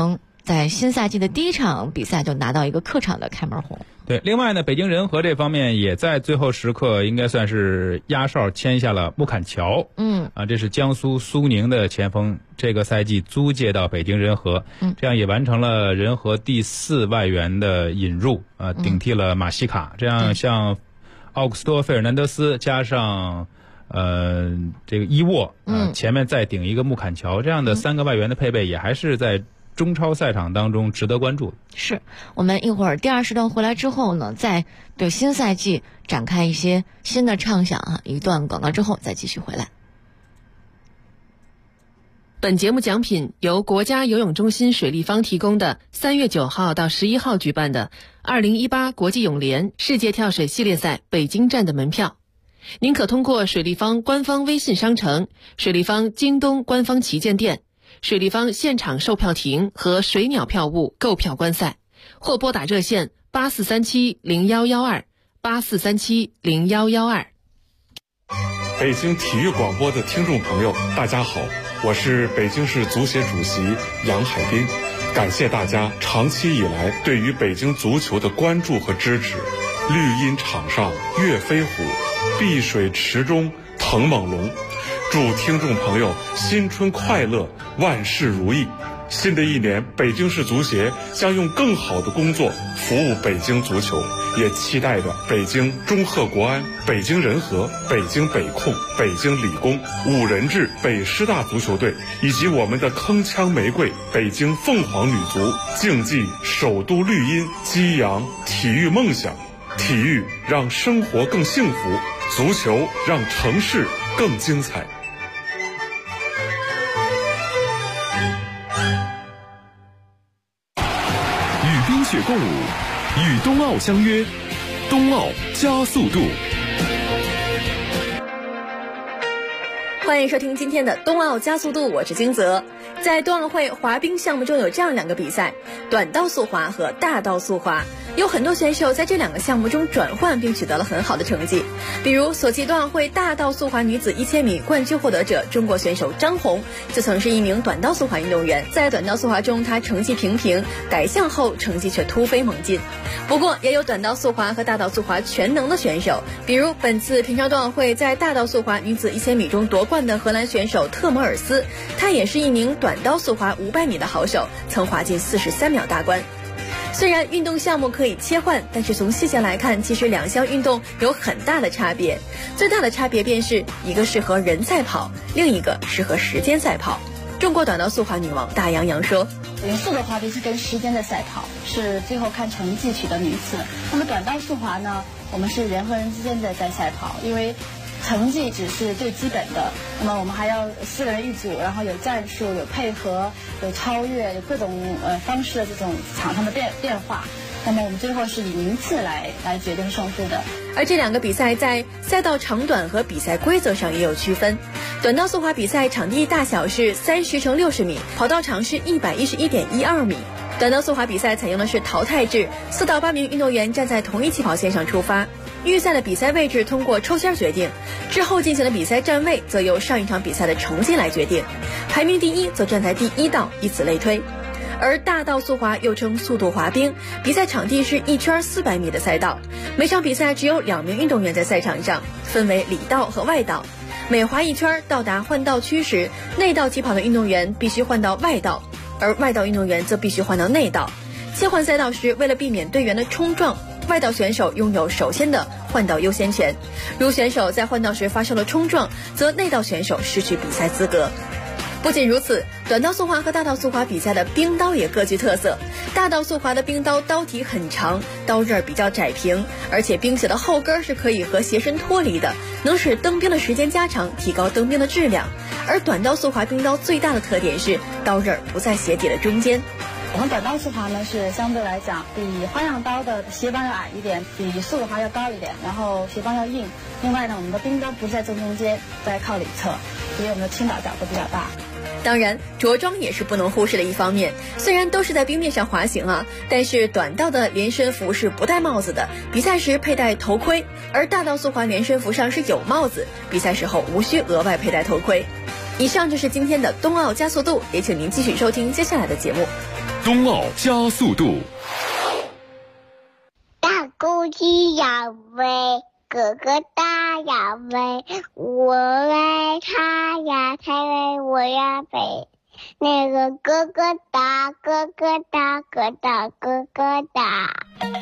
在新赛季的第一场比赛就拿到一个客场的开门红。 对，另外呢，北京人和这方面也在最后时刻应该算是压哨签下了穆坎乔。这是江苏苏宁的前锋，这个赛季租借到北京人和，这样也完成了人和第4外援的引入，顶替了马西卡。这样像奥古斯托·费尔南德斯加上这个伊沃，前面再顶一个穆坎乔，这样的3个外援的配备也还是在中超赛场当中值得关注。 是，我们一会儿第2时段回来之后呢，再对新赛季展开一些新的畅想啊。一段广告之后再继续回来。 本节目奖品由国家游泳中心水立方提供的3月9号到11号举办的2018国际泳联世界跳水系列赛北京站的门票。您可通过水立方官方微信商城、水立方京东官方旗舰店、水立方现场售票亭和水鸟票务购票观赛，或拨打热线84370112 84370112。 北京体育广播的听众朋友，大家好，我是北京市足协主席杨海滨，感谢大家长期以来对于北京足球的关注和支持。绿茵场上跃飞虎，碧水池中腾猛龙。祝听众朋友新春快乐，万事如意。新的一年，北京市足协将用更好的工作服务北京足球，也期待着北京中赫国安、北京人和、北京北控、北京理工、5人制北师大足球队，以及我们的铿锵玫瑰北京凤凰女足，竞技首都绿茵，激扬体育梦想。体育让生活更幸福，足球让城市更精彩。 与冰雪共舞，与冬奥相约，冬奥加速度。 欢迎收听今天的冬奥加速度，我是金泽。在冬奥会滑冰项目中有这样2个比赛，短道速滑和大道速滑。有很多选手在这2个项目中转换并取得了很好的成绩，比如索契冬奥会大道速滑女子1000米冠军获得者中国选手张红，就曾是一名短道速滑运动员。在短道速滑中，她成绩平平，改项后成绩却突飞猛进。不过也有短道速滑和大道速滑全能的选手，比如本次平昌冬奥会在大道速滑女子1000米中夺冠的荷兰选手特摩尔斯，她也是一名短道速滑500米的好手，曾滑进43秒大关。虽然运动项目可以切换，但是从细节来看，其实2项运动有很大的差别。最大的差别便是一个适合人赛跑，另一个适合时间赛跑。中国短道速滑女王大杨洋说， 人速的滑冰是跟时间的赛跑，是最后看成绩取得名次。那么短道速滑呢，我们是人和人之间的在赛跑，因为成绩只是最基本的，那么我们还要4个人一组，然后有战术、有配合、有超越、有各种方式的这种场上的变化。那么我们最后是以名次来决定胜负的。 而这2个比赛在赛道长短和比赛规则上也有区分。短道速滑比赛场地大小是30×60米，跑道长是111.12米。短道速滑比赛采用的是淘汰制，4到8名运动员站在同一起跑线上出发。预赛的比赛位置通过抽签决定，之后进行的比赛站位则由上一场比赛的成绩来决定，排名第1则站在第1道，以此类推。而大道速滑又称速度滑冰，比赛场地是1圈400米的赛道，每场比赛只有2名运动员在赛场上，分为里道和外道。每滑1圈到达换道区时，内道起跑的运动员必须换到外道，而外道运动员则必须换到内道。切换赛道时，为了避免队员的冲撞，外道选手拥有首先的换道优先权，如选手在换道时发生了冲撞，则内道选手失去比赛资格。不仅如此，短道速滑和大道速滑比赛的冰刀也各具特色。大道速滑的冰刀刀体很长，刀刃比较窄平，而且冰鞋的后跟是可以和鞋身脱离的，能使蹬冰的时间加长，提高蹬冰的质量。而短道速滑冰刀最大的特点是刀刃不在鞋底的中间。 我们短道速滑呢是相对来讲比花样刀的鞋帮要矮一点，比速度滑要高一点，然后鞋帮要硬。另外呢，我们的冰刀不在正中间，在靠里侧，所以我们的倾倒角度比较大。 当然，着装也是不能忽视的一方面。虽然都是在冰面上滑行啊，但是短道的连身服是不戴帽子的，比赛时佩戴头盔；而大道速滑连身服上是有帽子，比赛时候无需额外佩戴头盔。 以上就是今天的冬奥加速度，也请您继续收听接下来的节目。 冬奥加速度。 大公鸡要飞，哥哥大要飞，我为他呀才为我呀飞。那个哥哥大，哥哥大，哥大哥哥大。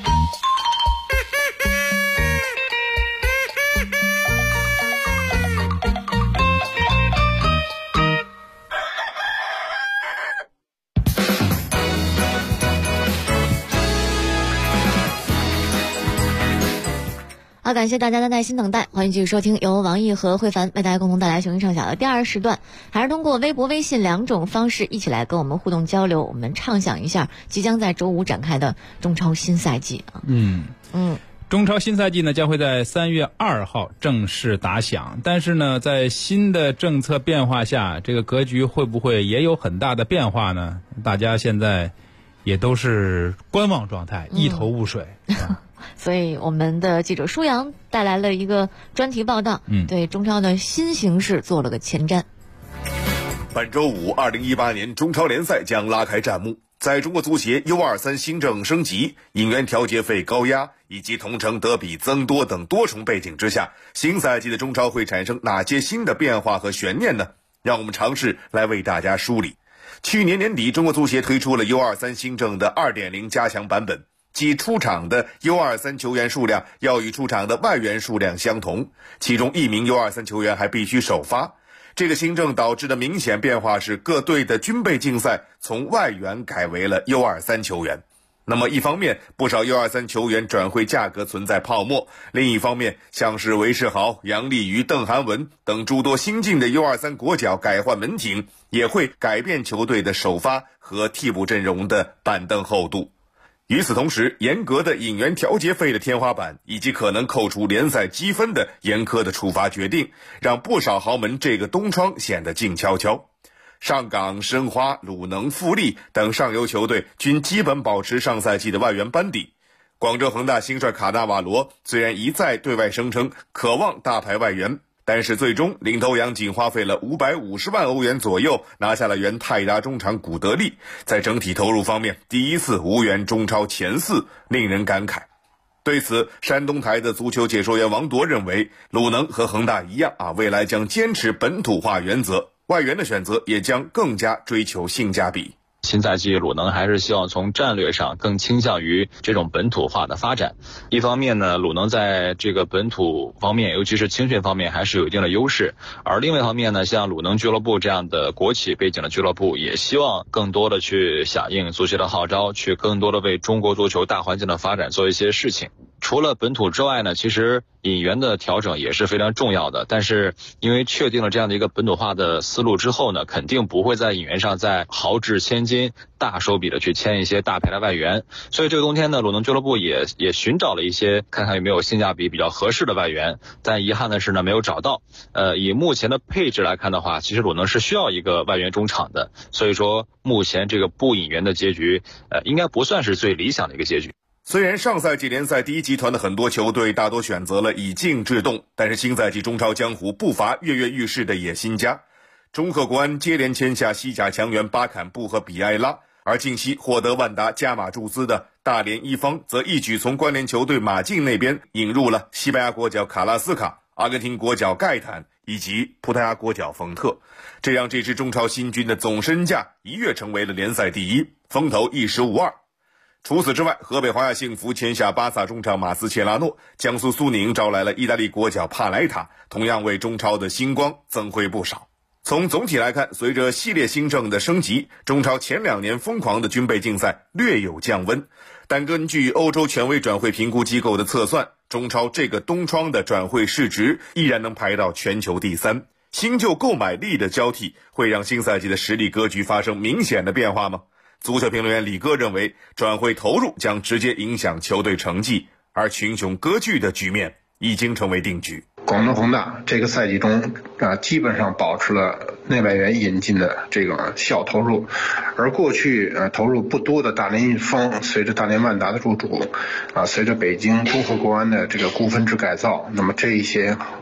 好，感谢大家的耐心等待，欢迎继续收听由王毅和慧凡为大家共同带来雄鹰唱响的第2时段，还是通过微博、微信2种方式一起来跟我们互动交流，我们畅想一下即将在周五展开的中超新赛季啊。 中超新赛季呢将会在3月2号正式打响，但是呢，在新的政策变化下，这个格局会不会也有很大的变化呢？大家现在也都是观望状态，一头雾水。 所以我们的记者舒阳带来了一个专题报道，对中超的新形势做了个前瞻。 本周五，2018年中超联赛将拉开战幕。在中国足协 U23 新政升级、引援调节费高压以及同城德比增多等多重背景之下，新赛季的中超会产生哪些新的变化和悬念呢？让我们尝试来为大家梳理。去年年底，中国足协推出了 U23 新政的 2.0 加强版本，即出场的 U23 球员数量要与出场的外援数量相同，其中1名 U23 球员还必须首发。这个新政导致的明显变化是，各队的军备竞赛从外援改为了 U23 球员。那么一方面，不少 U23 球员转会价格存在泡沫，另一方面，像是韦世豪、杨立瑜、邓涵文等诸多新进的 U23 国脚改换门庭，也会改变球队的首发和替补阵容的板凳厚度。与此同时，严格的引援调节费的天花板，以及可能扣除联赛积分的严苛的处罚决定，让不少豪门这个冬窗显得静悄悄。上港、申花、鲁能、富力等上游球队均基本保持上赛季的外援班底。广州恒大新帅卡纳瓦罗虽然一再对外声称渴望大牌外援，但是最终领头羊仅花费了550万欧元左右拿下了原泰达中场古德利，在整体投入方面第一次无缘中超前4，令人感慨。对此，山东台的足球解说员王铎认为，鲁能和恒大一样未来将坚持本土化原则，外援的选择也将更加追求性价比。 新赛季鲁能还是希望从战略上更倾向于这种本土化的发展。一方面呢，鲁能在这个本土方面，尤其是青训方面还是有一定的优势，而另外一方面呢，像鲁能俱乐部这样的国企背景的俱乐部，也希望更多的去响应足协的号召，去更多的为中国足球大环境的发展做一些事情。除了本土之外呢，其实引援的调整也是非常重要的，但是因为确定了这样的一个本土化的思路之后呢，肯定不会在引援上再豪掷千金，大手笔的去签一些大牌的外援，所以这个冬天呢，鲁能俱乐部也寻找了一些看看有没有性价比比较合适的外援，但遗憾的是呢，没有找到。以目前的配置来看的话，其实鲁能是需要一个外援中场的，所以说目前这个不引援的结局，应该不算是最理想的一个结局。 虽然上赛季联赛第一集团的很多球队大多选择了以静制动，但是新赛季中超江湖不乏跃跃欲试的野心家。中赫国安接连签下西甲强援巴坎布和比埃拉，而近期获得万达加码注资的大连一方则一举从关联球队马竞那边引入了西班牙国脚卡拉斯卡、阿根廷国脚盖坦以及葡萄牙国脚冯特，这让这支中超新军的总身价一跃成为了联赛第一，风头一时无二。除此之外，河北华夏幸福签下巴萨中场马斯切拉诺，江苏苏宁招来了意大利国脚帕莱塔，同样为中超的星光增辉不少。从总体来看，随着系列新政的升级，中超前2年疯狂的军备竞赛略有降温，但根据欧洲权威转会评估机构的测算，中超这个冬窗的转会市值依然能排到全球第3。新旧购买力的交替会让新赛季的实力格局发生明显的变化吗？足球评论员李哥认为，转会投入将直接影响球队成绩，而群雄割据的局面已经成为定局。 广东恒大这个赛季中基本上保持了内外援引进的这个小投入，而过去投入不多的大连一方，随着大连万达的入主，随着北京中赫国安的这个股份制改造，那么这一些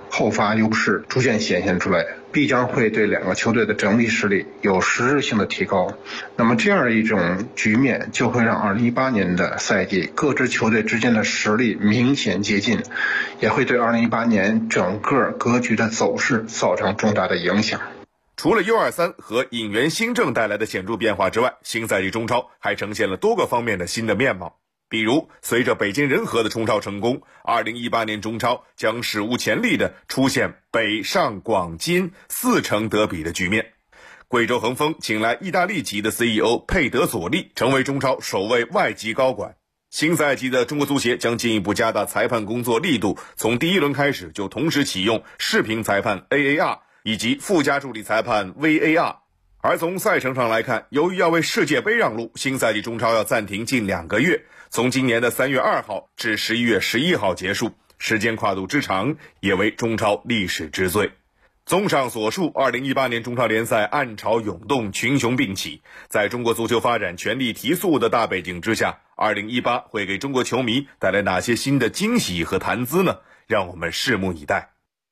后发优势逐渐显现出来，必将会对两个球队的整体实力有实质性的提高。那么这样一种局面就会让2018年的赛季各支球队之间的实力明显接近，也会对2018年整个格局的走势造成重大的影响。 除了 U23 和引援新政带来的显著变化之外，新赛季中超还呈现了多个方面的新的面貌。比如，随着北京人和的冲超成功，2018年中超将史无前例地出现北上广金4城德比的局面。贵州恒丰请来意大利籍的 CEO 佩德佐利，成为中超首位外籍高管。新赛季的中国足协将进一步加大裁判工作力度，从第1轮开始就同时启用视频裁判 AAR 以及附加助理裁判 VAR。而从赛程上来看，由于要为世界杯让路，新赛季中超要暂停近2个月，从今年的3月2号至11月11号结束，时间跨度之长也为中超历史之最。综上所述，2018年中超联赛暗潮涌动，群雄并起，在中国足球发展全力提速的大背景之下，2018会给中国球迷带来哪些新的惊喜和谈资呢？让我们拭目以待。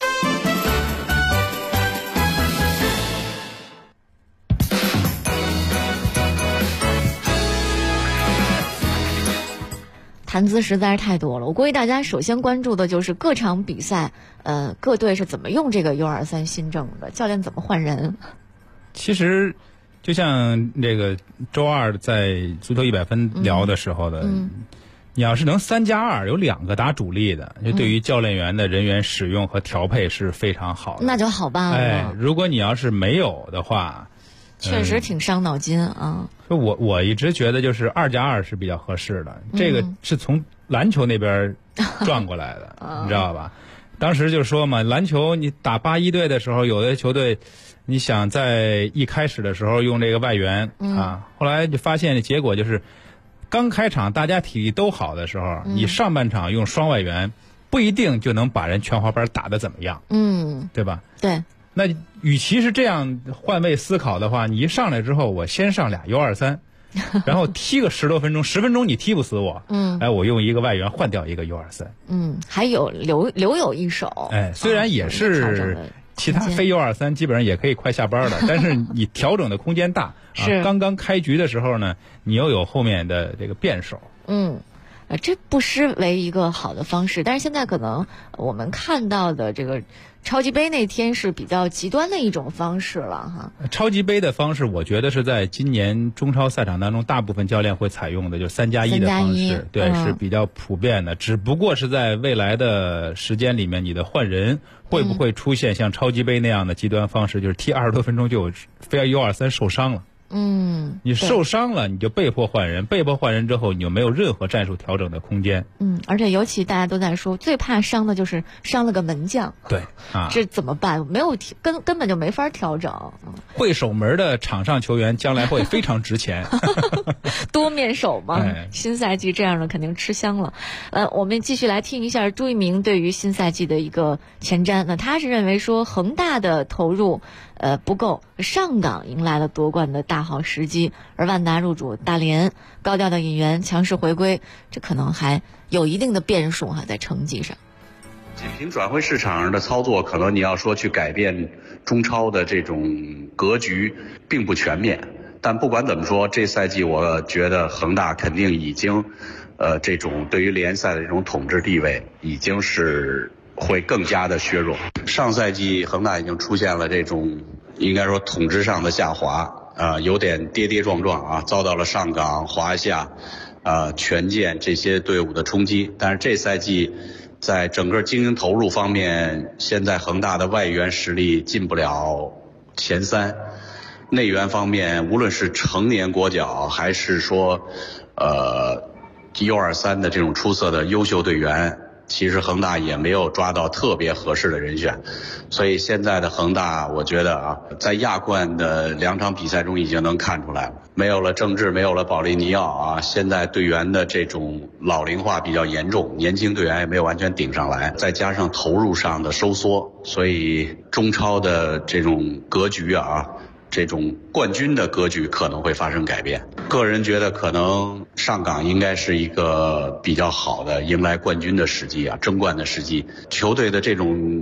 谈资实在是太多了，我估计大家首先关注的就是各场比赛，各队是怎么用这个 U23 新政的，教练怎么换人。 其实，就像这个周二在足球100分聊的时候的，你要是能3+2，有2个打主力的，就对于教练员的人员使用和调配是非常好的。 那就好办了。 如果你要是没有的话， 确实挺伤脑筋啊。 我一直觉得就是2+2是比较合适的，这个是从篮球那边转过来的，你知道吧？当时就说嘛，篮球你打81队的时候，有的球队你想在一开始的时候用这个外援啊，后来就发现结果就是刚开场大家体力都好的时候，你上半场用双外援不一定就能把人全华班打得怎么样，对吧？ 对。 那与其是这样换位思考的话，你一上来之后，我先上俩 U23， 然后踢个10多分钟，10分钟你踢不死我，我用一个外援换掉一个 U23， 还有留有一手， 虽然也是其他非 U23 基本上也可以快下班了，但是你调整的空间大，刚刚开局的时候呢，你又有后面的这个变手， 这不失为一个好的方式，但是现在可能我们看到的这个超级杯那天是比较极端的一种方式了哈。 超级杯的方式，我觉得是在今年中超赛场当中，大部分教练会采用的，就是3+1的方式，对，是比较普遍的。只不过是在未来的时间里面，你的换人会不会出现像超级杯那样的极端方式，就是踢20多分钟就有非要 U23 受伤了。你受伤了，你就被迫换人，被迫换人之后，你就没有任何战术调整的空间。 而且尤其大家都在说，最怕伤的就是伤了个门将。 对啊， 这怎么办？没有根本就没法调整。 会守门的场上球员将来会非常值钱。 多面手嘛，新赛季这样的肯定吃香了。我们继续来听一下朱一鸣对于新赛季的一个前瞻。那他是认为说恒大的投入不够，上港迎来了夺冠的大好时机，而万达入主大连，高调的引援，强势回归，这可能还有一定的变数哈，在成绩上。 仅凭转会市场上的操作，可能你要说去改变中超的这种格局，并不全面。但不管怎么说，这赛季我觉得恒大肯定已经，这种对于联赛的这种统治地位，已经是会更加的削弱。上赛季恒大已经出现了这种应该说统治上的下滑，有点跌跌撞撞啊，遭到了上港、华夏、权健这些队伍的冲击。但是这赛季在整个经营投入方面，现在恒大的外援实力进不了前3，内援方面无论是成年国脚还是说U23的这种出色的优秀队员，其实恒大也没有抓到特别合适的人选，所以现在的恒大，我觉得在亚冠的2场比赛中已经能看出来了，没有了郑智，没有了保利尼奥现在队员的这种老龄化比较严重，年轻队员也没有完全顶上来，再加上投入上的收缩，所以中超的这种格局这种冠军的格局可能会发生改变。个人觉得可能上港应该是一个比较好的迎来冠军的时机争冠的时机。球队的这种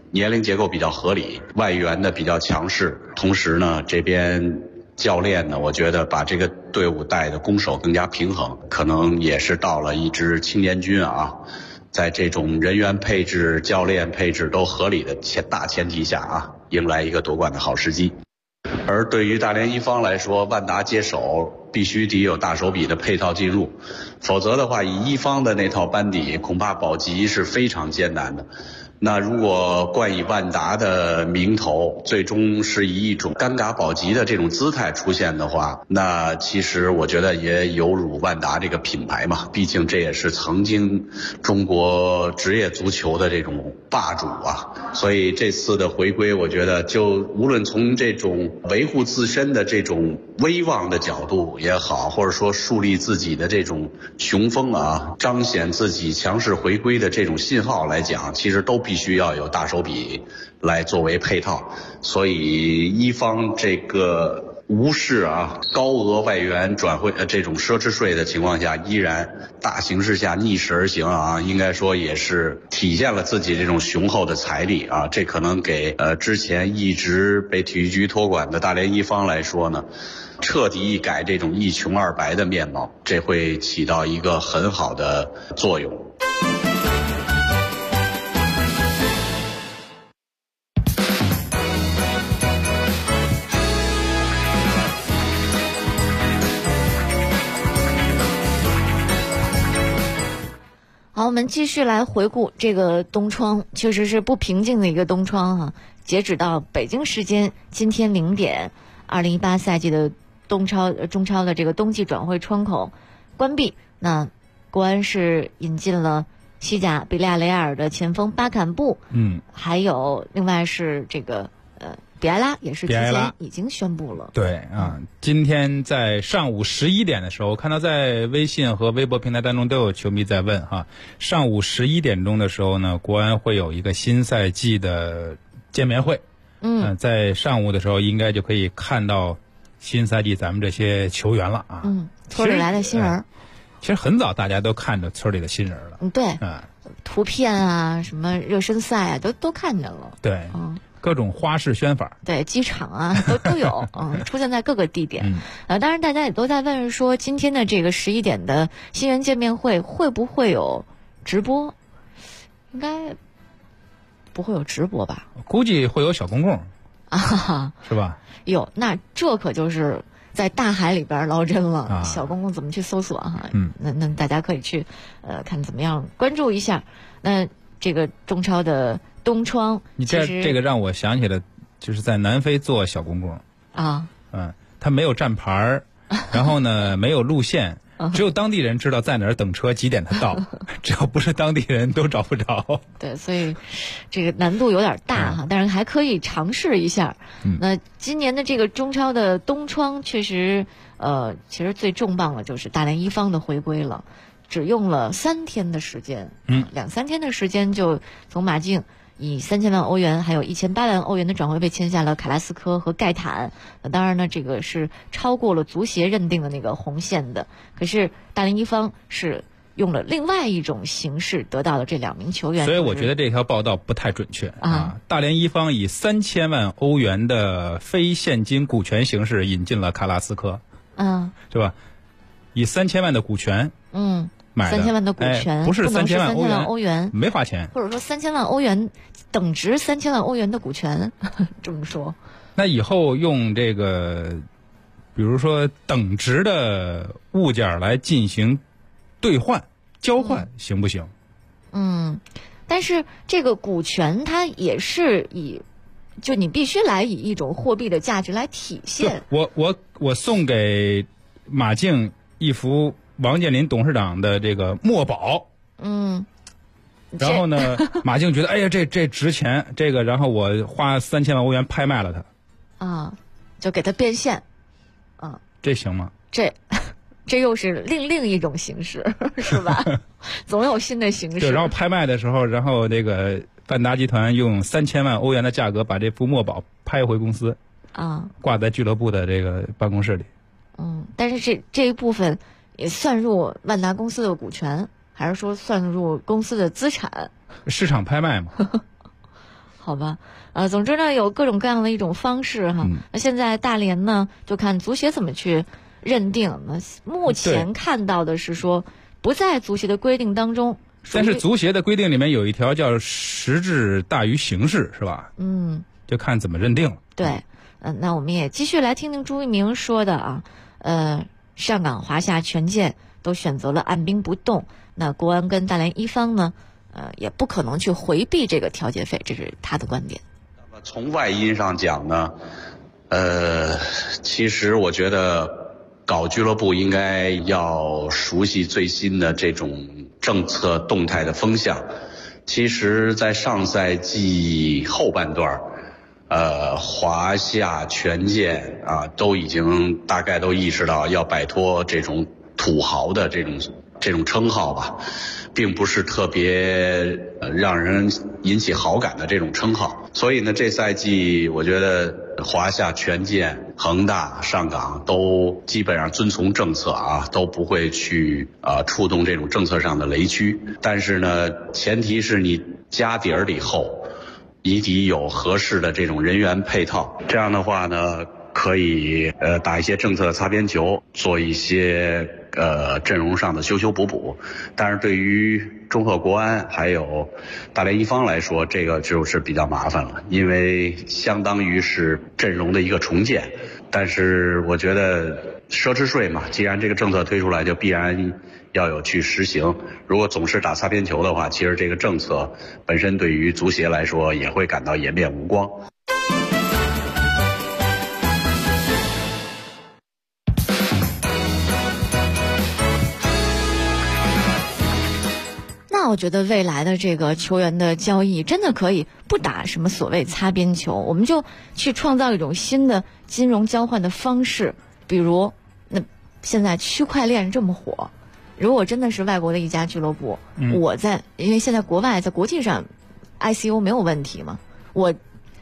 年龄结构比较合理，外援的比较强势，同时呢，这边教练呢，我觉得把这个队伍带的攻守更加平衡，可能也是到了一支青年军啊，在这种人员配置、教练配置都合理的大前提下啊，迎来一个夺冠的好时机。而对于大连一方来说，万达接手必须得有大手笔的配套进入，否则的话，以一方的那套班底，恐怕保级是非常艰难的。那如果冠以万达的名头，最终是以一种尴尬保级的这种姿态出现的话，那其实我觉得也有辱万达这个品牌嘛。毕竟这也是曾经中国职业足球的这种霸主啊。所以这次的回归，我觉得就无论从这种维护自身的这种威望的角度也好，或者说树立自己的这种雄风啊，彰显自己强势回归的这种信号来讲，其实都必须要有大手笔来作为配套。所以一方这个无视啊高额外援转会这种奢侈税的情况下，依然大形势下逆势而行啊，应该说也是体现了自己这种雄厚的财力啊。这可能给之前一直被体育局托管的大连一方来说呢，彻底一改这种一穷二白的面貌，这会起到一个很好的作用。 好，我们继续来回顾这个冬窗，确实是不平静的一个冬窗啊。截止到北京时间今天0点，2018赛季的中超的这个冬季转会窗口关闭。那国安是引进了西甲比利亚雷亚尔的前锋巴坎布，还有另外是这个比埃拉也是提前已经宣布了。 对啊，今天在上午11点的时候，看到在微信和微博平台当中都有球迷在问哈，上午11点钟的时候呢，国安会有一个新赛季的见面会。在上午的时候应该就可以看到新赛季咱们这些球员了啊。 村里来的新人。 其实很早大家都看着村里的新人了。 对。图片啊，什么热身赛啊，都看见了。 对。各种花式宣法， 对，机场啊都有，出现在各个地点。当然大家也都在问说，今天的这个11点的新人见面会会不会有直播？应该不会有直播吧？ 估计会有小公共啊， 是吧？ 有，那这可就是在大海里边捞针了。小公共怎么去搜索哈？那大家可以去看怎么样关注一下。那这个中超的冬窗， 你这个让我想起了，就是在南非做小公共啊， 他没有站牌，然后呢没有路线，只有当地人知道在哪儿等车，几点他到，只要不是当地人都找不着。 对，所以这个难度有点大哈，但是还可以尝试一下。那今年的这个中超的冬窗，确实其实最重磅的就是大连一方的回归了。只用了3天的时间，2-3天的时间就从马竞以3000万欧元还有1800万欧元的转会费签下了卡拉斯科和盖坦。当然呢，这个是超过了足协认定的那个红线的。可是大连一方是用了另外一种形式得到了这2名球员， 所以我觉得这条报道不太准确啊。大连一方以3000万欧元的非现金股权形式引进了卡拉斯科，是吧？以3000万的股权，买的 3000万的股权， 不是3000 万欧元， 没花钱， 或者说3000万欧元等值3000万欧元的股权，这么说。 那以后用这个，比如说等值的物件来进行兑换、交换，行不行？ 但是这个股权它也是就你必须来以一种货币的价值来体现。 我送给马竞一幅王健林董事长的这个墨宝，然后呢，马竞觉得哎呀这值钱，这个然后我花3000万欧元拍卖了它， 就给它变现， 这行吗？ 这又是另一种形式，是吧？总有新的形式。 对，然后拍卖的时候，然后这个万达集团用3000万欧元的价格把这幅墨宝拍回公司，挂在俱乐部的这个办公室里。 但是这一部分也算入万达公司的股权，还是说算入公司的资产？ 市场拍卖嘛。 好吧，总之呢，有各种各样的一种方式哈。那现在大连呢，就看足协怎么去认定。那目前看到的是说，不在足协的规定当中。 但是足协的规定里面有一条叫实质大于形式，是吧？就看怎么认定了。 对，那我们也继续来听听朱一鸣说的啊。上港、华夏、权健都选择了按兵不动，那国安跟大连一方呢，也不可能去回避这个调解费，这是他的观点。 那么从外因上讲呢，其实我觉得搞俱乐部应该要熟悉最新的这种政策动态的风向。其实在上赛季后半段，华夏、权健啊，都已经大概都意识到要摆脱这种土豪的这种称号吧，并不是特别让人引起好感的这种称号。所以呢，这赛季我觉得华夏、权健、恒大、上港都基本上遵从政策啊，都不会去触动这种政策上的雷区。但是呢，前提是你家底儿里厚，你得有合适的这种人员配套。这样的话呢，可以打一些政策擦边球，做一些阵容上的修修补补。但是对于中赫国安还有大连一方来说，这个就是比较麻烦了，因为相当于是阵容的一个重建。但是我觉得奢侈税嘛，既然这个政策推出来，就必然要有去实行。如果总是打擦边球的话，其实这个政策本身对于足协来说也会感到颜面无光。 那我觉得未来的这个球员的交易真的可以不打什么所谓擦边球，我们就去创造一种新的金融交换的方式。比如那现在区块链这么火，如果真的是外国的一家俱乐部，因为现在国外在国际上 ICO 没有问题嘛，我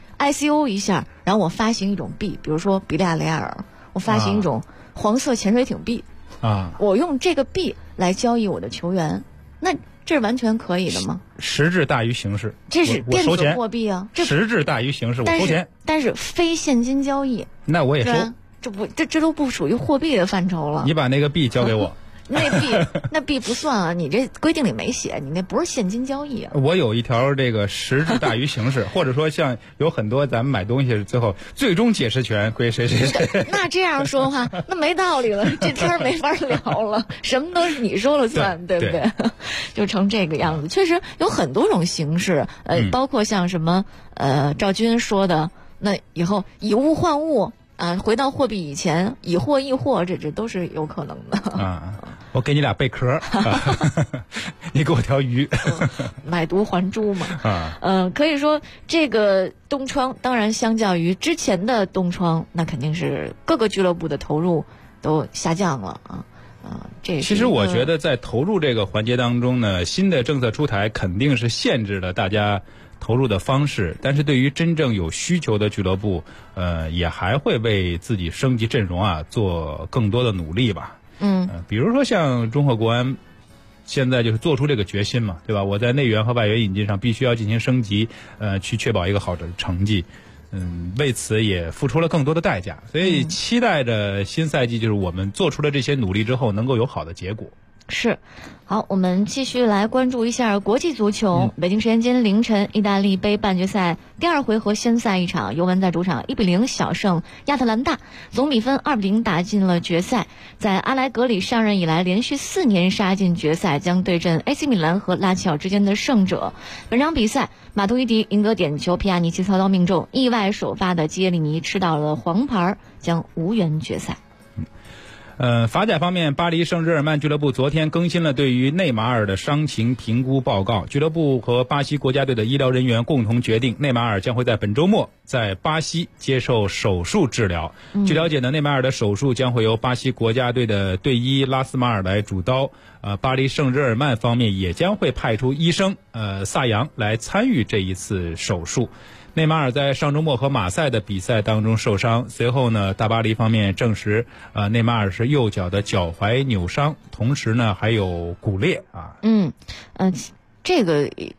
ICO 一下，然后我发行一种币，比如说比利亚雷亚尔，我发行一种黄色潜水艇币我用这个币来交易我的球员，那这是完全可以的吗？ 实质大于形式， 这是电子货币啊， 实质大于形式，我收钱。 但是非现金交易， 那我也收。 这都不属于货币的范畴了。 你把那个币交给我。 那币不算啊，你这规定里没写，你那不是现金交易啊。 我有一条这个实质大于形式，或者说像有很多咱们买东西最后最终解释权归谁谁谁。 那这样说的话，那没道理了，这天没法聊了，什么都是你说了算，对不对？就成这个样子。确实有很多种形式，包括像什么赵军说的，那以后以物换物。回到货币以前，以货易货，这都是有可能的。 我给你俩贝壳，你给我条鱼， 买椟还珠嘛。可以说这个东窗，当然相较于之前的东窗，那肯定是各个俱乐部的投入都下降了啊。其实我觉得在投入这个环节当中呢，新的政策出台肯定是限制了大家投入的方式，但是对于真正有需求的俱乐部，也还会为自己升级阵容做更多的努力吧。比如说像中赫国安，现在就是做出这个决心嘛，对吧？我在内援和外援引进上必须要进行升级，去确保一个好的成绩。为此也付出了更多的代价，所以期待着新赛季就是我们做出了这些努力之后能够有好的结果。 是，好，我们继续来关注一下国际足球。北京时间今天凌晨，意大利杯半决赛第二回合先赛一场，尤文在主场1-0小胜亚特兰大，总比分2-0打进了决赛。在阿莱格里上任以来连续4年杀进决赛，将对阵 AC 米兰和拉齐奥之间的胜者。本场比赛，马图伊迪赢得点球，皮亚尼奇操刀命中，意外首发的基耶利尼吃到了黄牌，将无缘决赛。 法甲方面，巴黎圣日耳曼俱乐部昨天更新了对于内马尔的伤情评估报告。俱乐部和巴西国家队的医疗人员共同决定，内马尔将会在本周末在巴西接受手术治疗。据了解呢，内马尔的手术将会由巴西国家队的队医拉斯马尔来主刀。巴黎圣日耳曼方面也将会派出医生萨扬来参与这一次手术。内马尔在上周末和马赛的比赛当中受伤，随后呢，大巴黎方面证实，内马尔是右脚的脚踝扭伤，同时呢还有骨裂啊。 这个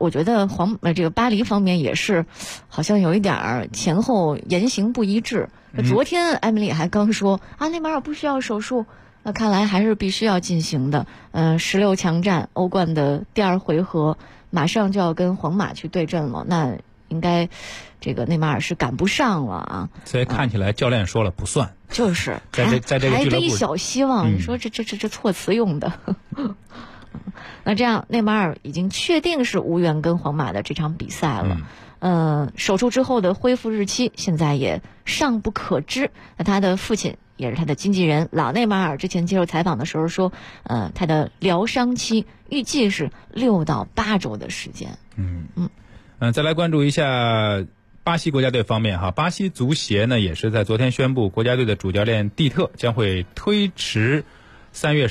我觉得这个巴黎方面也是，好像有一点前后言行不一致。昨天艾米丽还刚说内马尔不需要手术，那看来还是必须要进行的。16强战欧冠的第2回合，马上就要跟皇马去对阵了，那应该这个内马尔是赶不上了啊。 所以看起来教练说了不算， 就是在这个俱乐部还微小希望，你说这措辞用的。那这样，内马尔已经确定是无缘跟皇马的这场比赛了。手术之后的恢复日期现在也尚不可知。那他的父亲也是他的经纪人老内马尔之前接受采访的时候说，他的疗伤期预计是6到8周的时间。 再来关注一下巴西国家队方面哈，巴西足协呢也是在昨天宣布，国家队的主教练蒂特将会推迟到3月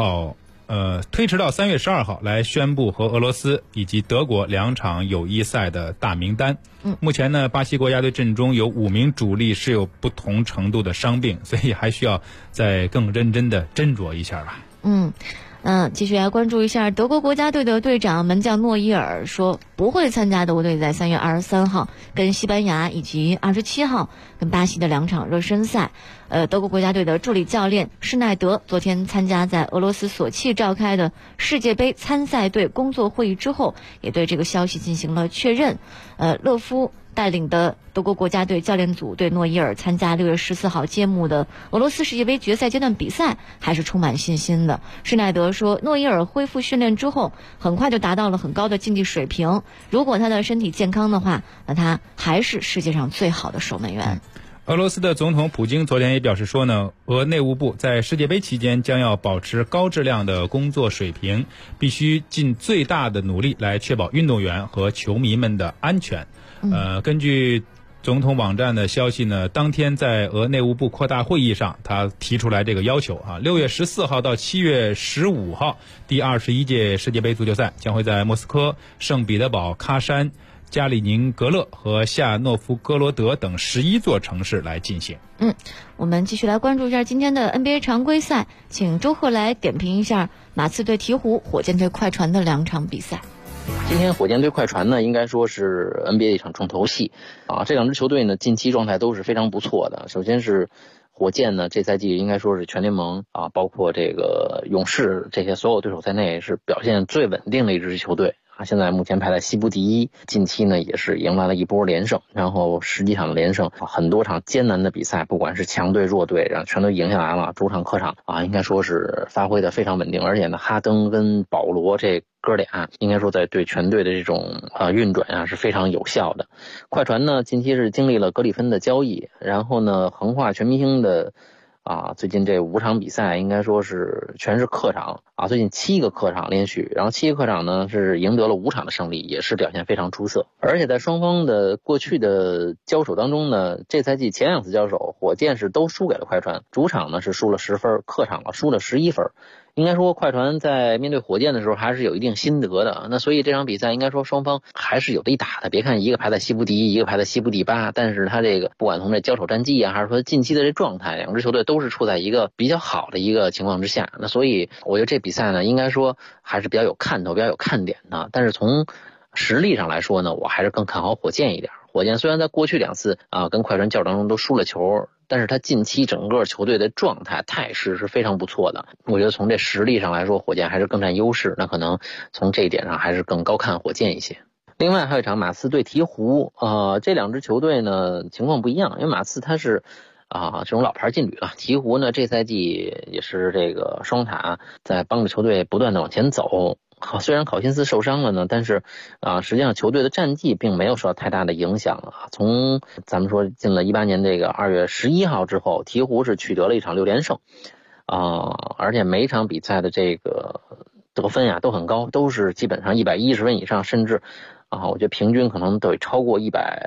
12号来宣布和俄罗斯以及德国2场友谊赛的大名单。目前呢，巴西国家队阵中有5名主力是有不同程度的伤病，所以还需要再更认真的斟酌一下吧。 继续来关注一下德国国家队的队长门将诺伊尔说，不会参加德国队在3月23号跟西班牙以及27号跟巴西的2场热身赛。德国国家队的助理教练施耐德昨天参加在俄罗斯索契召开的世界杯参赛队工作会议之后，也对这个消息进行了确认。勒夫带领的德国国家队教练组对诺伊尔参加6月14号揭幕的俄罗斯世界杯决赛阶段比赛还是充满信心的。施耐德说，诺伊尔恢复训练之后很快就达到了很高的竞技水平，如果他的身体健康的话，那他还是世界上最好的守门员。 俄罗斯的总统普京昨天也表示说呢，俄内务部在世界杯期间将要保持高质量的工作水平，必须尽最大的努力来确保运动员和球迷们的安全。根据总统网站的消息呢，当天在俄内务部扩大会议上，他提出来这个要求6月14号到7月15号，第21届世界杯足球赛将会在莫斯科、圣彼得堡、喀山、加里宁格勒和夏诺夫哥罗德等11座城市来进行。 我们继续来关注一下今天的 NBA 常规赛，请周贺来点评一下马刺对鹈鹕、火箭对快船的2场比赛。 今天火箭对快船呢，应该说是 NBA 一场重头戏这2支球队呢近期状态都是非常不错的。首先是火箭呢，这赛季应该说是全联盟包括这个勇士这些所有对手在内是表现最稳定的一支球队现在目前排在西部第1，近期呢也是迎来了一波连胜，然后10几场的连胜，很多场艰难的比赛，不管是强队弱队，然后全都赢下来了，主场客场应该说是发挥的非常稳定，而且呢哈登跟保罗这哥俩应该说在对全队的这种运转是非常有效的。快船呢近期是经历了格里芬的交易，然后呢横跨全明星的最近这5场比赛应该说是全是客场最近7个客场连续，然后7个客场呢是赢得了5场的胜利，也是表现非常出色。而且在双方的过去的交手当中呢，这赛季前2次交手，火箭是都输给了快船，主场呢是输了10分，客场输了11分。应该说快船在面对火箭的时候还是有一定心得的，那所以这场比赛应该说双方还是有的一打的。别看一个排在西部第1，一个排在西部第8，但是他这个不管从这交手战绩还是说近期的这状态，2支球队都是处在一个比较好的一个情况之下。那所以我觉得这比赛呢应该说还是比较有看头，比较有看点的。但是从实力上来说呢，我还是更看好火箭一点。火箭虽然在过去2次跟快船较当中都输了球，但是他近期整个球队的状态态势是非常不错的。我觉得从这实力上来说，火箭还是更占优势，那可能从这一点上还是更高看火箭一些。另外还有一场马刺对鹈鹕，这2支球队呢情况不一样，因为马刺它是这种老牌劲旅了，鹈鹕呢这赛季也是这个双塔在帮着球队不断的往前走。虽然考辛斯受伤了呢，但是实际上球队的战绩并没有受到太大的影响从咱们说进了18年这个2月11号之后，鹈鹕是取得了1场6连胜而且每一场比赛的这个得分都很高，都是基本上110分以上，甚至我觉得平均可能都超过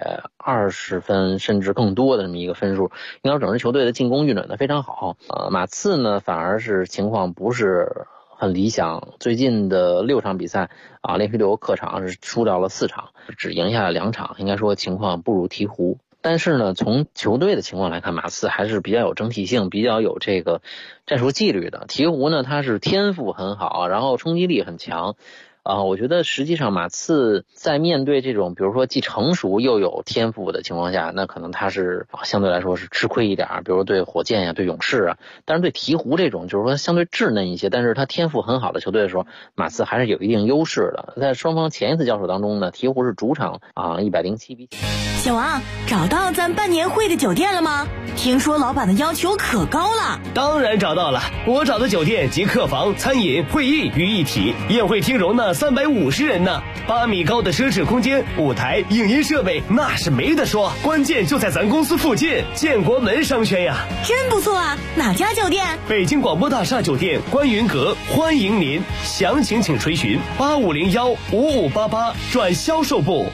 120分甚至更多的这么一个分数。应该说整支球队的进攻运转的非常好。马刺呢反而是情况不是很理想，最近的6场比赛连续6个客场是输掉了4场，只赢下了2场，应该说情况不如鹈鹕。但是呢从球队的情况来看，马刺还是比较有整体性，比较有这个战术纪律的。鹈鹕呢它是天赋很好，然后冲击力很强我觉得实际上马刺在面对这种比如说既成熟又有天赋的情况下，那可能他是相对来说是吃亏一点，比如对火箭呀、对勇士啊。但是对鹈鹕这种就是说相对稚嫩一些，但是他天赋很好的球队的时候，马刺还是有一定优势的。在双方前一次交手当中呢，鹈鹕是主场107比9。 小王，找到咱办年会的酒店了吗？听说老板的要求可高了。 当然找到了，我找的酒店集客房、餐饮、会议于一体，宴会厅容纳350人呢，8米高的奢侈空间，舞台、影音设备那是没得说，关键就在咱公司附近，建国门商圈呀。 真不错啊，哪家酒店？ 北京广播大厦酒店观云阁，欢迎您，详情请垂询8501-5588转销售部。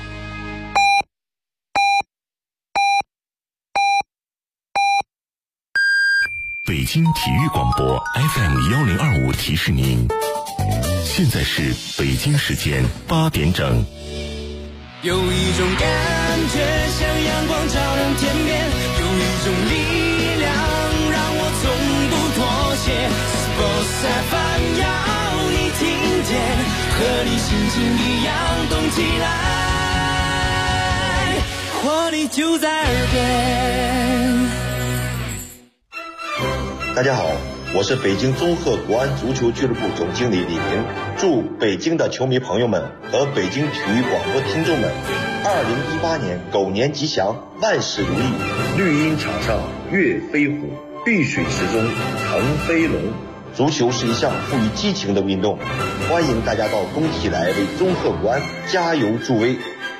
北京体育广播 FM1025提示您，现在是北京时间8点整。 有一种感觉像阳光照亮天边，有一种力量让我从不妥协。Sports FM 要你听见，和你心情一样动起来，活力就在耳边。 大家好，我是北京综合国安足球俱乐部总经理李明，祝北京的球迷朋友们和北京体育广播听众们2018年狗年吉祥，万事如意。绿茵场上月飞虎，碧水池中腾飞龙。足球是一项富于激情的运动，欢迎大家到工体来为综合国安加油助威。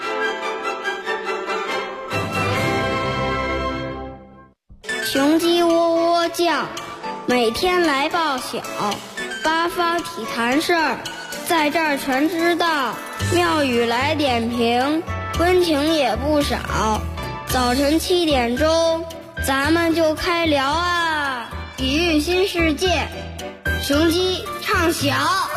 雄鸡窝窝叫，每天来报晓，八方体坛事儿在这儿全知道，妙语来点评，温情也不少。早晨7点钟，咱们就开聊啊！体育新世界，雄鸡唱晓。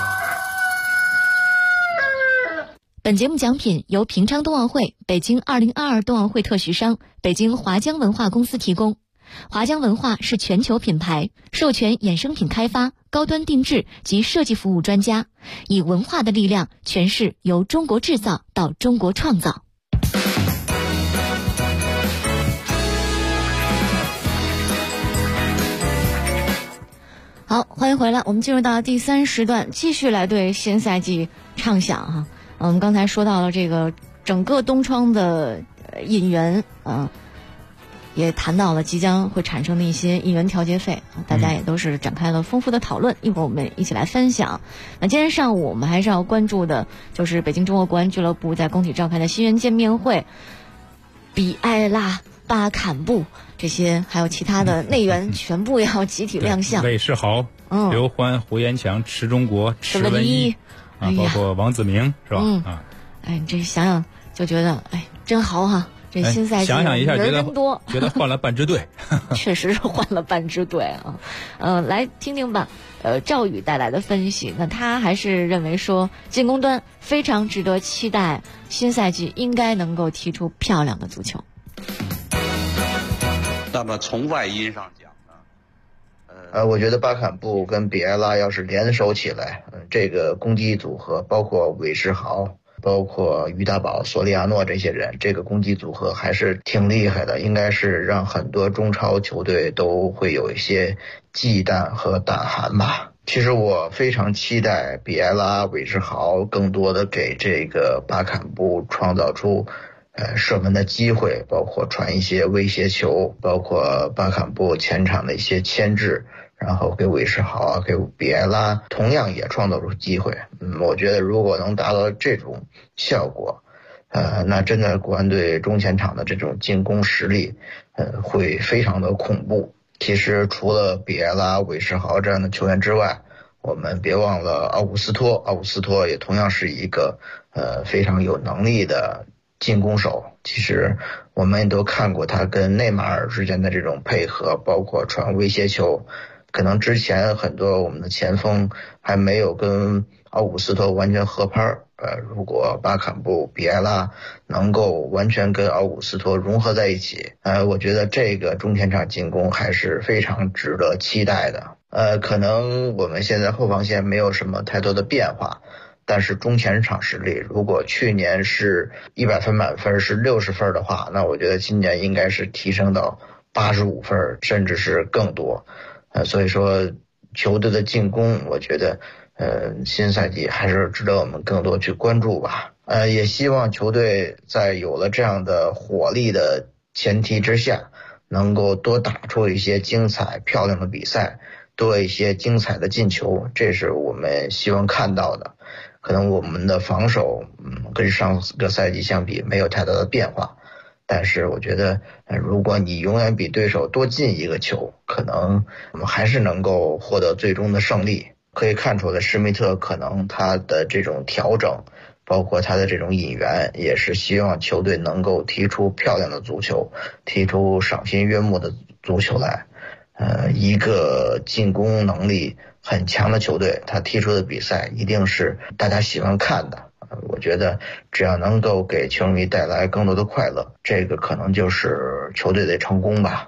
本节目奖品由平昌冬奥会、北京2022冬奥会特许商北京华江文化公司提供。华江文化是全球品牌，授权衍生品开发、高端定制及设计服务专家，以文化的力量诠释由中国制造到中国创造。好，欢迎回来，我们进入到第3时段，继续来对新赛季畅想哈。我们刚才说到了这个整个东窗的引援，也谈到了即将会产生的一些引援调节费，大家也都是展开了丰富的讨论，一会儿我们一起来分享。那今天上午我们还是要关注的就是北京中国国安俱乐部在工体召开的新员见面会，比埃拉、巴坎布这些还有其他的内援全部要集体亮相。 韦世豪、刘欢、胡延强、池中国、池文一包括王子明是吧？ 你这想想就觉得真豪哈。这新赛季想想一下， 人真多， 觉得换了半支队， 确实是换了半支队啊。来听听吧，赵宇带来的分析。那他还是认为说，进攻端非常值得期待，新赛季应该能够踢出漂亮的足球。 那么从外因上讲呢， 我觉得巴坎布跟比埃拉要是联手起来，这个攻击组合包括韦世豪。包括于大宝、索利亚诺这些人，这个攻击组合还是挺厉害的，应该是让很多中超球队都会有一些忌惮和胆寒吧。其实我非常期待比埃拉、韦世豪更多的给这个巴坎布创造出射门的机会，包括传一些威胁球，包括巴坎布前场的一些牵制，然后给韦世豪给比埃拉同样也创造出机会。我觉得如果能达到这种效果，那真的国安队中前场的这种进攻实力会非常的恐怖。其实除了比埃拉、韦世豪这样的球员之外，我们别忘了奥古斯托也同样是一个非常有能力的进攻手。其实我们也都看过他跟内马尔之间的这种配合，包括传威胁球，可能之前很多我们的前锋还没有跟奥古斯托完全合拍，如果巴坎布、比埃拉能够完全跟奥古斯托融合在一起，我觉得这个中前场进攻还是非常值得期待的。可能我们现在后防线没有什么太多的变化， 但是中前场实力，如果去年是100分满分是60分的话，那我觉得今年应该是提升到85分，甚至是更多。所以说球队的进攻，我觉得新赛季还是值得我们更多去关注吧。也希望球队在有了这样的火力的前提之下，能够多打出一些精彩漂亮的比赛，多一些精彩的进球，这是我们希望看到的。可能我们的防守跟上个赛季相比没有太大的变化，但是我觉得如果你永远比对手多进一个球，可能我们还是能够获得最终的胜利。可以看出来施密特可能他的这种调整，包括他的这种引援，也是希望球队能够踢出漂亮的足球，踢出赏心悦目的足球来。一个进攻能力很强的球队，他踢出的比赛一定是大家喜欢看的。我觉得只要能够给球迷带来更多的快乐，这个可能就是球队的成功吧。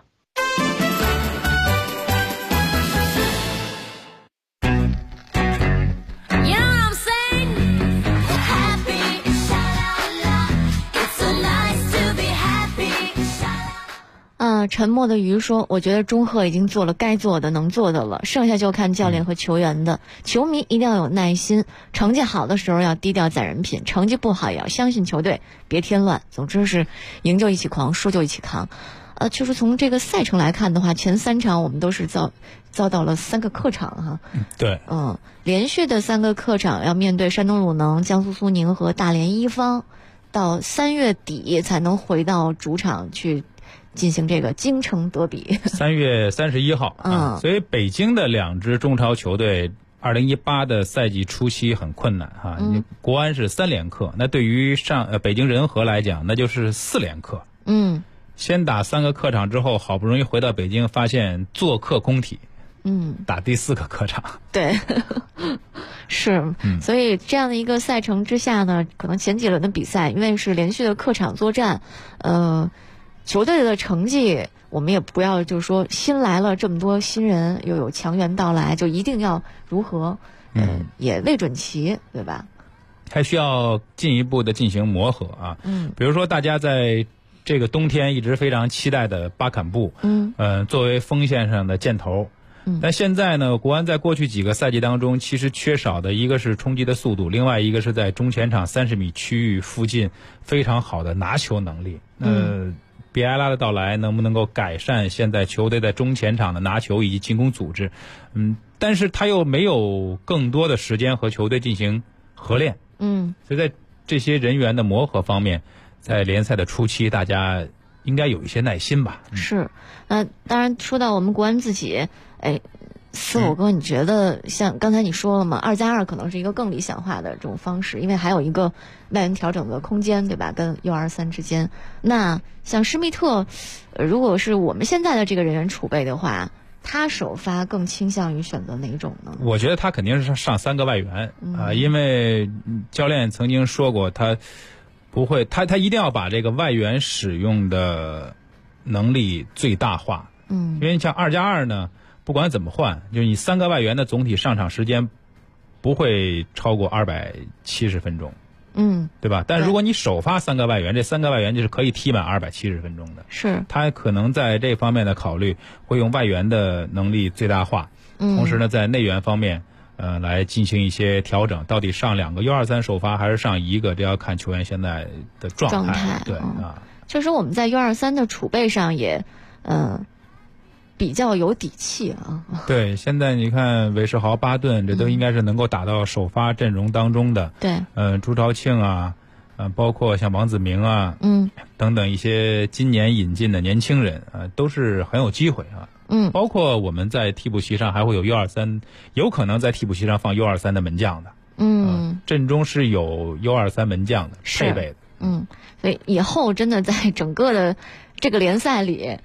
沉默的鱼说，我觉得中赫已经做了该做的能做的了，剩下就看教练和球员的。球迷一定要有耐心，成绩好的时候要低调攒人品，成绩不好也要相信球队，别添乱。总之是赢就一起狂，输就一起扛。就是从这个赛程来看的话，前3场我们都是遭到了3个客场哈。 对， 连续的3个客场要面对山东鲁能、江苏苏宁和大连一方，到3月底才能回到主场去进行这个京城德比。 3月31号，所以北京的2支中超球队2018的赛季初期很困难哈。国安是3连客，那对于北京人和来讲，那就是4连客。先打3个客场之后，好不容易回到北京，发现做客空体。打第4个客场。 对，是，所以这样的一个赛程之下呢，可能前几轮的比赛，因为是连续的客场作战，球队的成绩我们也不要就是说新来了这么多新人，又有强援到来，就一定要如何，也未准其，对吧？ 还需要进一步的进行磨合啊。比如说大家在这个冬天一直非常期待的巴坎布，作为锋线上的箭头。但现在呢，国安在过去几个赛季当中，其实缺少的一个是冲击的速度，另外一个是在中前场30米区域附近非常好的拿球能力。比埃拉的到来能不能够改善现在球队在中前场的拿球以及进攻组织？但是他又没有更多的时间和球队进行合练。所以在这些人员的磨合方面，在联赛的初期，大家应该有一些耐心吧。 是，当然说到我们国安自己，思友哥，你觉得像刚才你说了嘛，2+2可能是一个更理想化的这种方式，因为还有一个外援调整的空间，对吧？跟U23之间，那像施密特，如果是我们现在的这个人员储备的话，他首发更倾向于选择哪种呢？ 我觉得他肯定是上3个外援因为教练曾经说过，他不会，他一定要把这个外援使用的能力最大化。因为像2+2呢，不管怎么换，就是你3个外援的总体上场时间不会超过270分钟。对吧？但如果你首发3个外援，这3个外援就是可以踢满270分钟的。 是， 他可能在这方面的考虑会用外援的能力最大化，同时呢，在内援方面，来进行一些调整。到底上2个U23首发还是上1个，这要看球员现在的状态。对确实我们在U23的储备上也，比较有底气啊。 对，现在你看韦世豪、巴顿，这都应该是能够打到首发阵容当中的。 对， 朱朝庆啊，包括像王子明啊，等等一些今年引进的年轻人啊，都是很有机会啊。包括我们在替补席上还会有U23，有可能在替补席上放U23的门将的。阵中是有U23门将的配备的。 所以以后真的在整个的这个联赛里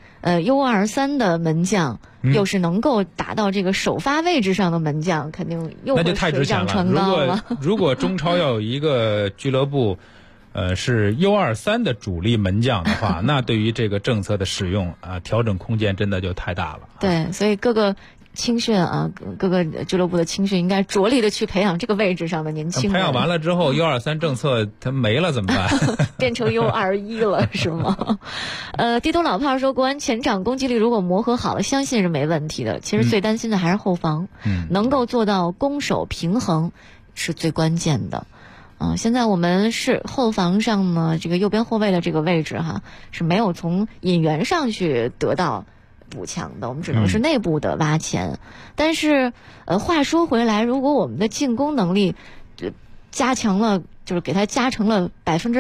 ，U23的门将又是能够打到这个首发位置上的门将，肯定又会水涨船高了。 如果中超要有一个俱乐部，是 U23的主力门将的话，那对于这个政策的使用调整空间真的就太大了。 对，所以各个青训啊，各个俱乐部的青训应该着力的去培养这个位置上的年轻人。 培养完了之后，U23政策它没了怎么办？ 变成 U21了是吗？地头老炮说，国安前场攻击力如果磨合好了，相信是没问题的。其实最担心的还是后防，能够做到攻守平衡是最关键的。现在我们是后防上呢，这个右边后卫的这个位置哈，是没有从引援上去得到补强的，我们只能是内部的挖潜。但是话说回来，如果我们的进攻能力加强了，就是给它加成了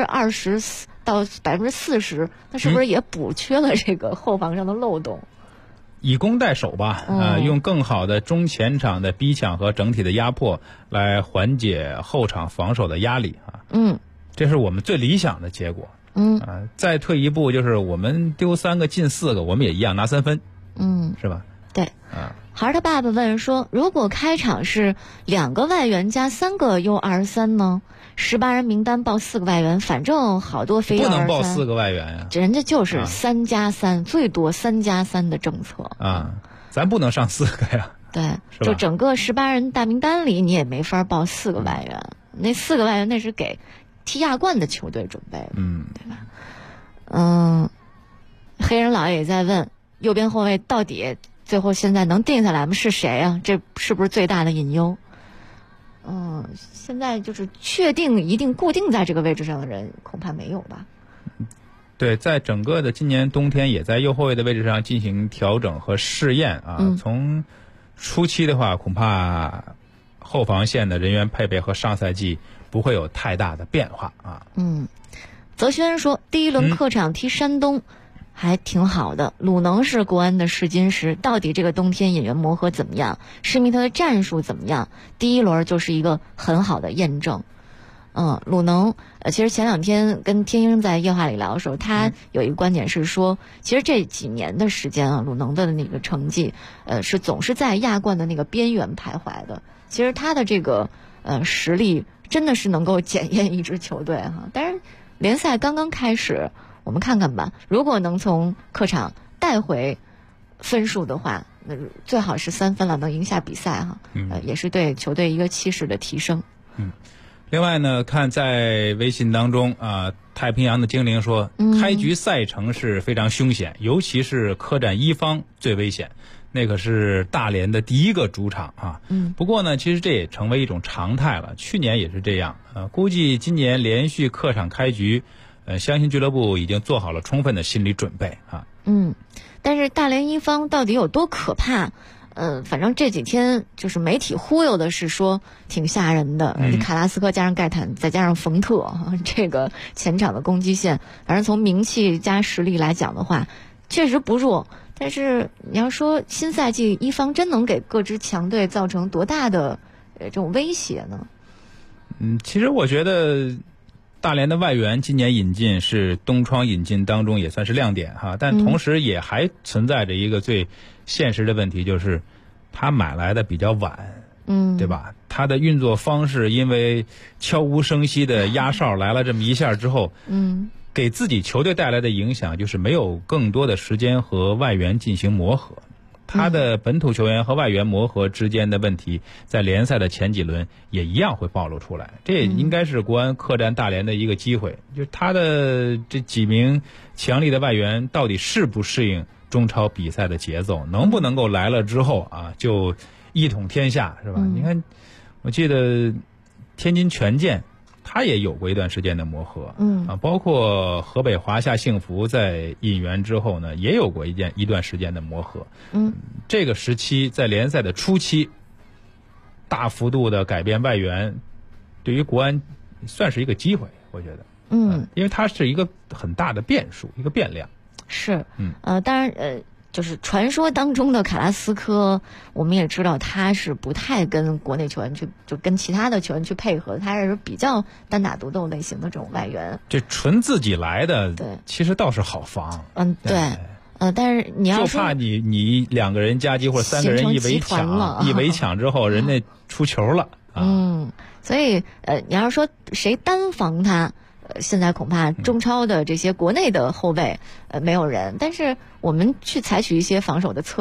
20%到40%，那是不是也补缺了这个后防上的漏洞？ 以攻代守吧，用更好的中前场的逼抢和整体的压迫来缓解后场防守的压力啊。这是我们最理想的结果。再退一步，就是我们丢3个进4个，我们也一样拿3分。是吧？ 对。孩儿他爸爸问说，如果开场是2个外援加3个 U23 呢？18人名单报4个外援，反正好多非 U23 不能报4个外援呀， 人家就是3+3，最多3+3的政策啊，咱不能上4个呀。 对，就整个18人大名单里，你也没法报4个外援，那4个外援那是给踢亚冠的球队准备的，对吧？黑人老爷也在问，右边后卫到底最后现在能定下来吗？是谁啊？这是不是最大的隐忧？现在就是确定一定固定在这个位置上的人，恐怕没有吧？ 对，在整个的今年冬天，也在右后卫的位置上进行调整和试验啊。从初期的话，恐怕后防线的人员配备和上赛季不会有太大的变化啊。 泽轩说，第一轮客场踢山东还挺好的，鲁能是国安的试金石，到底这个冬天引援磨合怎么样？施密特的战术怎么样？第一轮就是一个很好的验证。鲁能其实前2天跟天鹰在夜话里聊的时候，他有一个观点是说，其实这几年的时间啊，鲁能的那个成绩是总是在亚冠的那个边缘徘徊的。其实他的这个实力真的是能够检验一支球队哈。但是联赛刚刚开始，我们看看吧，如果能从客场带回分数的话，那最好是3分了，能赢下比赛哈。也是对球队一个气势的提升。 另外呢，看在微信当中啊，太平洋的精灵说，开局赛程是非常凶险，尤其是客战一方最危险，那可是大连的第一个主场啊。不过呢，其实这也成为一种常态了，去年也是这样。估计今年连续客场开局，相信俱乐部已经做好了充分的心理准备啊。 但是大连一方到底有多可怕？反正这几天就是媒体忽悠的是说挺吓人的，卡拉斯科加上盖坦再加上冯特，这个前场的攻击线，反正从名气加实力来讲的话，确实不弱。但是你要说新赛季一方真能给各支强队造成多大的这种威胁呢？ 其实我觉得大连的外援今年引进是东窗引进当中也算是亮点哈，但同时也还存在着一个最现实的问题，就是他买来的比较晚，对吧？他的运作方式因为悄无声息的压哨来了这么一下之后，给自己球队带来的影响就是没有更多的时间和外援进行磨合。他的本土球员和外援磨合之间的问题，在联赛的前几轮也一样会暴露出来。这也应该是国安客战大连的一个机会，就是他的这几名强力的外援到底适不适应中超比赛的节奏，能不能够来了之后啊就一统天下，是吧？你看，我记得天津权健他也有过一段时间的磨合，包括河北华夏幸福在引援之后呢，也有过一段时间的磨合。这个时期在联赛的初期，大幅度的改变外援，对于国安算是一个机会，我觉得，因为它是一个很大的变数，一个变量。 是，当然，就是传说当中的卡拉斯科，我们也知道他是不太跟国内球员就跟其他的球员去配合，他是比较单打独斗类型的这种外援。 这纯自己来的，对，其实倒是好防。 对，但是你要就怕你2个人夹击或者3个人一围抢之后，人家出球了。 所以你要说谁单防他？现在恐怕中超的这些国内的后卫没有人，但是我们去采取一些防守的策略，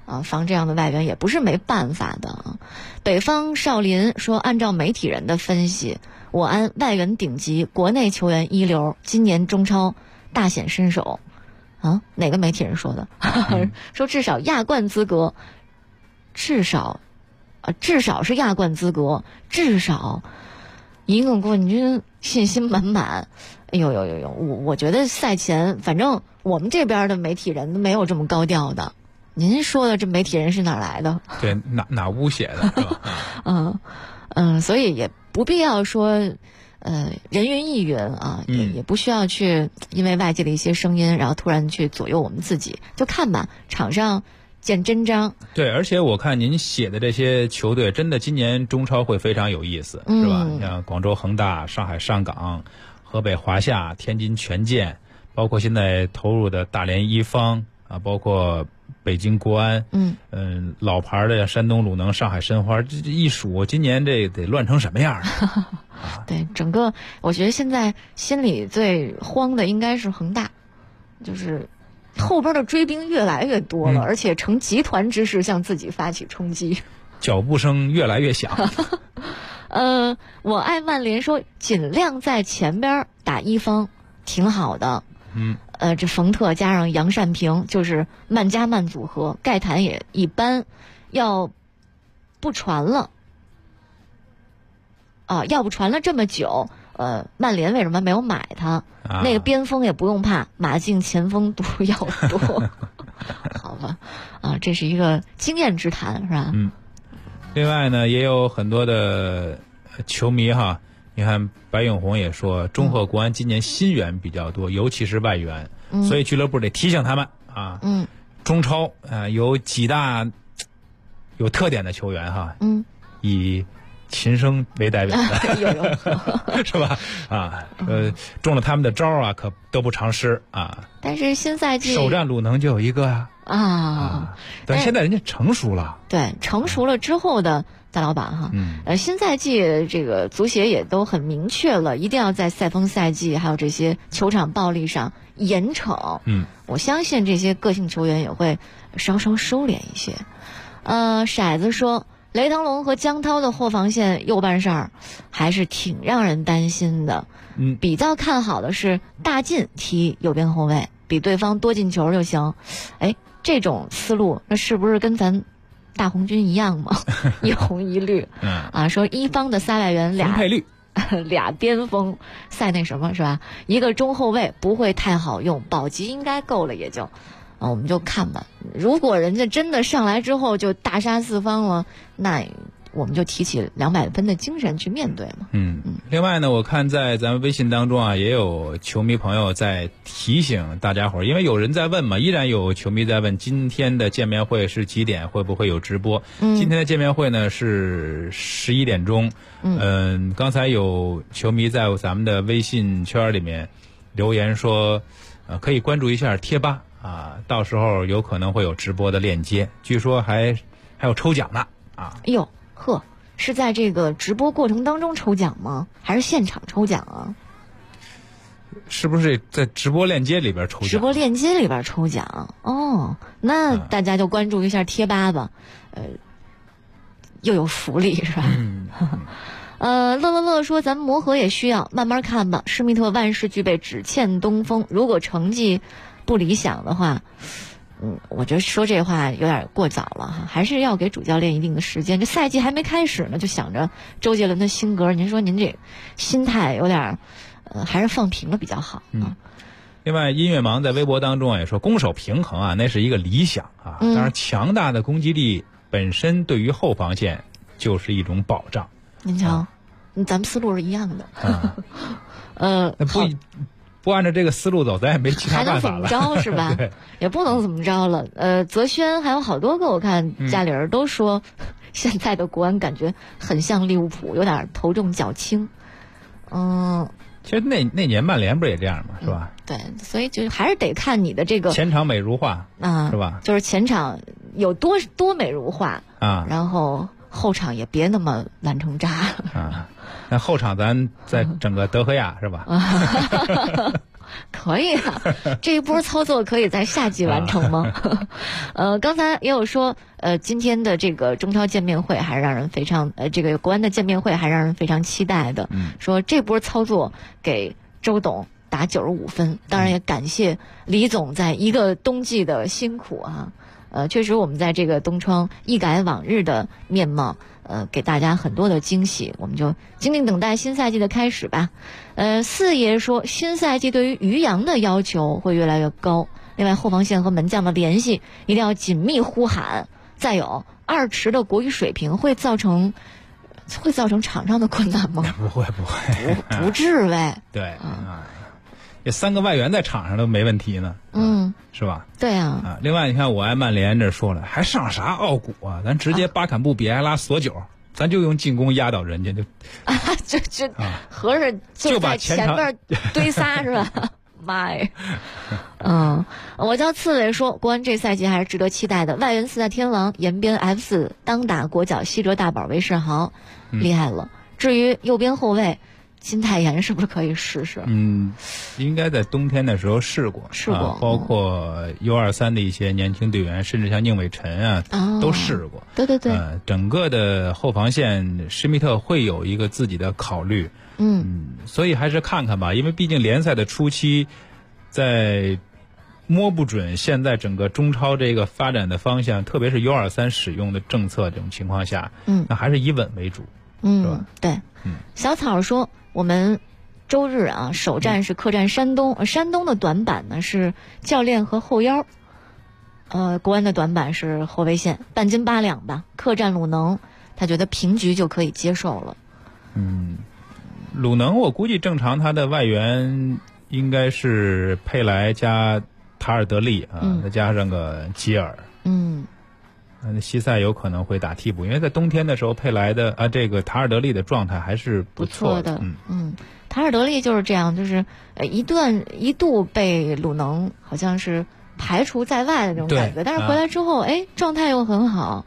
防这样的外援也不是没办法的。北方少林说，按照媒体人的分析，我安外援顶级，国内球员一流，今年中超大显身手。哪个媒体人说的？说至少亚冠资格，至少是亚冠资格，至少一个冠军，信心满满。哎呦，我觉得赛前反正我们这边的媒体人都没有这么高调的。您说的这媒体人是哪来的？ 对，哪屋写的是吧？ 所以也不必要说人云亦云啊，也不需要去因为外界的一些声音，然后突然去左右我们自己，就看吧，场上见真章。对， 而且我看您写的这些球队，真的今年中超会非常有意思，是吧？像广州恒大、上海上港、河北华夏、天津权健，包括现在投入的大连一方啊，包括北京国安，老牌的山东鲁能、上海申花，这一数，今年这得乱成什么样啊？ 对，整个我觉得现在心里最慌的应该是恒大，就是后边的追兵越来越多了，而且成集团之势向自己发起冲击， 脚步声越来越响。 我爱曼联说尽量在前边打一方，挺好的。这冯特加上杨善平就是曼加曼组合，盖坦也一般，要不传了要不传了这么久，曼联为什么没有买他？那个边锋也不用怕，马竞前锋毒药多。好吧，这是一个经验之谈，是吧？ 另外呢，也有很多的球迷哈。你看白永红也说，中赫国安今年新援比较多，尤其是外援，所以俱乐部得提醒他们啊。中超有几大有特点的球员哈，以秦升为代表的，是吧？中了他们的招啊，可得不偿失啊。 但是新赛季首战鲁能就有一个呀。但现在人家成熟了。 对，成熟了之后的大老板哈，新赛季这个足协也都很明确了，一定要在赛风赛季还有这些球场暴力上严惩。我相信这些个性球员也会稍稍收敛一些。骰子说，雷腾龙和江涛的后防线右半扇还是挺让人担心的。比较看好的是大进踢右边后卫，比对方多进球就行。这种思路那是不是跟咱大红军一样吗？一红一绿。说一方的仨外援俩边锋赛那什么是吧？一个中后卫不会太好用，保级应该够了，也就我们就看吧。如果人家真的上来之后就大杀四方了，那我们就提起200分的精神去面对嘛。 另外呢，我看在咱们微信当中也有球迷朋友在提醒大家伙，因为有人在问嘛，依然有球迷在问今天的见面会是几点，会不会有直播？今天的见面会呢是11点钟。刚才有球迷在咱们的微信圈里面留言说，可以关注一下贴吧到时候有可能会有直播的链接，据说还有抽奖呢是在这个直播过程当中抽奖吗？还是现场抽奖啊？ 是不是在直播链接里边抽奖？ 直播链接里边抽奖那大家就关注一下贴吧吧，又有福利是吧？乐说咱们磨合也需要慢慢看吧。施密特万事俱备，只欠东风。如果成绩不理想的话，我觉得说这话有点过早了哈，还是要给主教练一定的时间。这赛季还没开始呢，就想着周杰伦的新歌，您说您这心态有点还是放平了比较好。 另外，音乐盲在微博当中也说，攻守平衡那是一个理想当然，强大的攻击力本身对于后防线就是一种保障。 您瞧，咱们思路是一样的。 不按照这个思路走，咱也没其他办法了， 还能怎么着是吧？也不能怎么着了。泽轩还有好多个，我看家里人都说，现在的国安感觉很像利物浦，有点头重脚轻。 其实那年曼联不是也这样吗？是吧？ 对，所以就还是得看你的这个前场美如画是吧？ 就是前场有多美如画然后后场也别那么烂成渣那后场咱再整个德赫亚是吧？ 可以啊，这一波操作可以在夏季完成吗？刚才也有说，今天的这个中超见面会还让人非常，这个国安的见面会还让人非常期待的。说这波操作给周董打95分，当然也感谢李总在一个冬季的辛苦啊。确实我们在这个东窗一改往日的面貌，给大家很多的惊喜，我们就静静等待新赛季的开始吧。四爷说新赛季对于于洋的要求会越来越高，另外后防线和门将的联系一定要紧密呼喊，再有2池的国语水平会造成场上的困难吗？ 不会不至呗。 对这3个外援在场上都没问题呢，是吧？ 对啊。 另外你看我爱曼联这说了，还上啥奥古啊？咱直接巴坎布、比埃拉锁9，咱就用进攻压倒人家就合着就在前面堆仨是吧？妈呀！我叫刺猬说，国安这赛季还是值得期待的。外援4大天王，延边 F4 当打国脚西哲大宝韦世豪，厉害了。至于右边后卫金泰妍是不是可以试试？ 应该在冬天的时候试过，包括 U23 的一些年轻队员，甚至像宁伟晨都试过。 对。 整个的后防线，施密特会有一个自己的考虑。所以还是看看吧，因为毕竟联赛的初期，在摸不准现在整个中超这个发展的方向，特别是 U23 使用的政策这种情况下，那还是以稳为主。是吧？ 对。小草说，我们周日首战是客战山东，山东的短板呢是教练和后腰，国安的短板是后卫线，半斤8两吧。客战鲁能，他觉得平局就可以接受了。 鲁能我估计正常他的外援应该是佩莱加塔尔德利再加上个吉尔。西塞有可能会打替补，因为在冬天的时候，佩莱的这个塔尔德利的状态还是不错的。塔尔德利就是这样，就是一度被鲁能好像是排除在外的那种感觉，但是回来之后，状态又很好。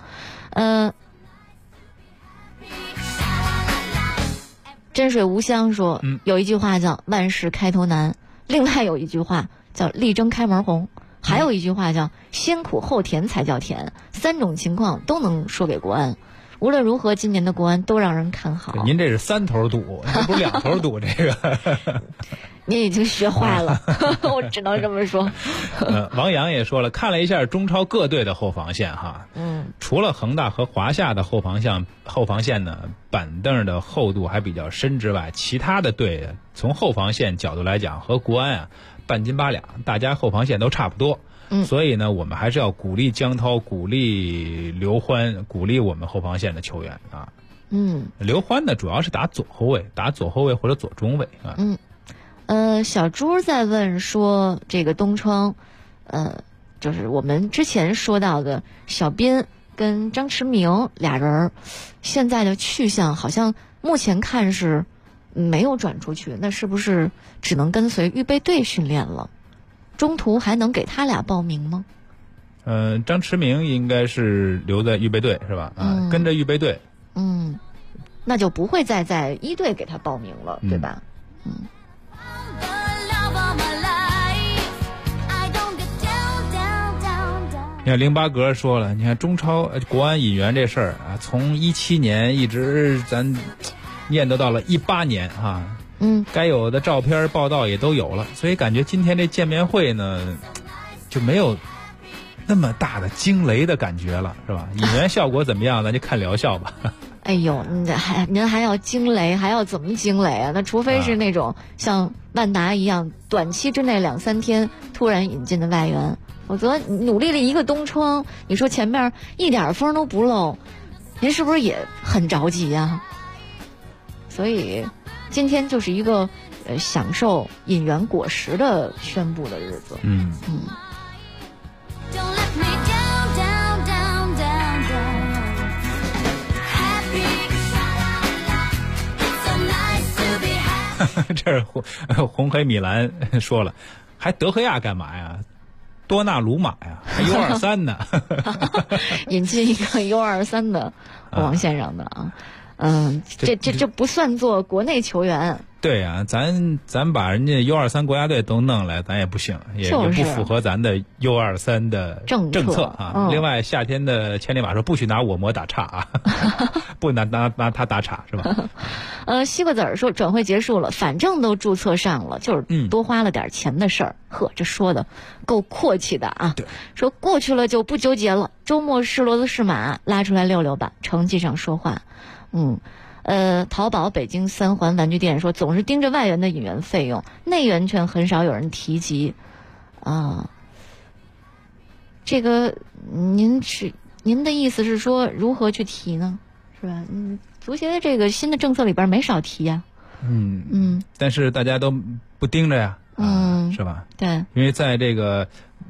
真水无香说，有一句话叫万事开头难，另外有一句话叫力争开门红。还有一句话叫先苦后甜才叫甜，3种情况都能说给国安。无论如何，今年的国安都让人看好。 您这是3头堵，这不是2头堵这个。 您已经学坏了，我只能这么说。 王阳也说了，看了一下中超各队的后防线除了恒大和华夏的后防线呢，板凳的厚度还比较深之外，其他的队从后防线角度来讲和国安半斤8两，大家后防线都差不多。所以呢，我们还是要鼓励江涛，鼓励刘欢，鼓励我们后防线的球员刘欢呢，主要是打左后卫或者左中卫小朱在问说，这个东窗，就是我们之前说到的小斌跟张驰明俩人，现在的去向好像目前看是没有转出去，那是不是只能跟随预备队训练了？中途还能给他俩报名吗？ 张驰明应该是留在预备队是吧？跟着预备队。 那就不会再在一队给他报名了，对吧？ 你看08格说了，你看中超国安引援这事儿从17年一直咱念叨到了18年该有的照片报道也都有了，所以感觉今天这见面会呢就没有那么大的惊雷的感觉了，是吧？引援效果怎么样，咱就看疗效吧。 哎呦，您还要惊雷，还要怎么惊雷啊？那除非是那种像万达一样，短期之内2、3天突然引进的外援，否则努力了一个冬窗，你说前面一点风都不漏，您是不是也很着急呀？所以今天就是一个享受引援果实的宣布的日子。 这是红黑米兰说了，还德赫亚干嘛呀？多纳鲁马呀，还 U23 呢。 引进一个 U23 的王先生的这不算作国内球员。 对呀，咱把人家 U23 国家队都弄来，咱也不行，也不符合咱的 U23 的政策啊。另外，夏天的千里马说不许拿我模打岔啊，不拿他打岔是吧？ 西瓜子儿说转会结束了，反正都注册上了，就是多花了点钱的事儿。呵，这说的够阔气的啊！说过去了就不纠结了，周末是骡子是马，拉出来溜溜吧，成绩上说话。淘宝北京三环玩具店说总是盯着外援的引援费用，内援却很少有人提及啊。这个您的意思是说如何去提呢？是吧？足协的这个新的政策里边没少提呀。 但是大家都不盯着呀，是吧？ 对， 因为在这个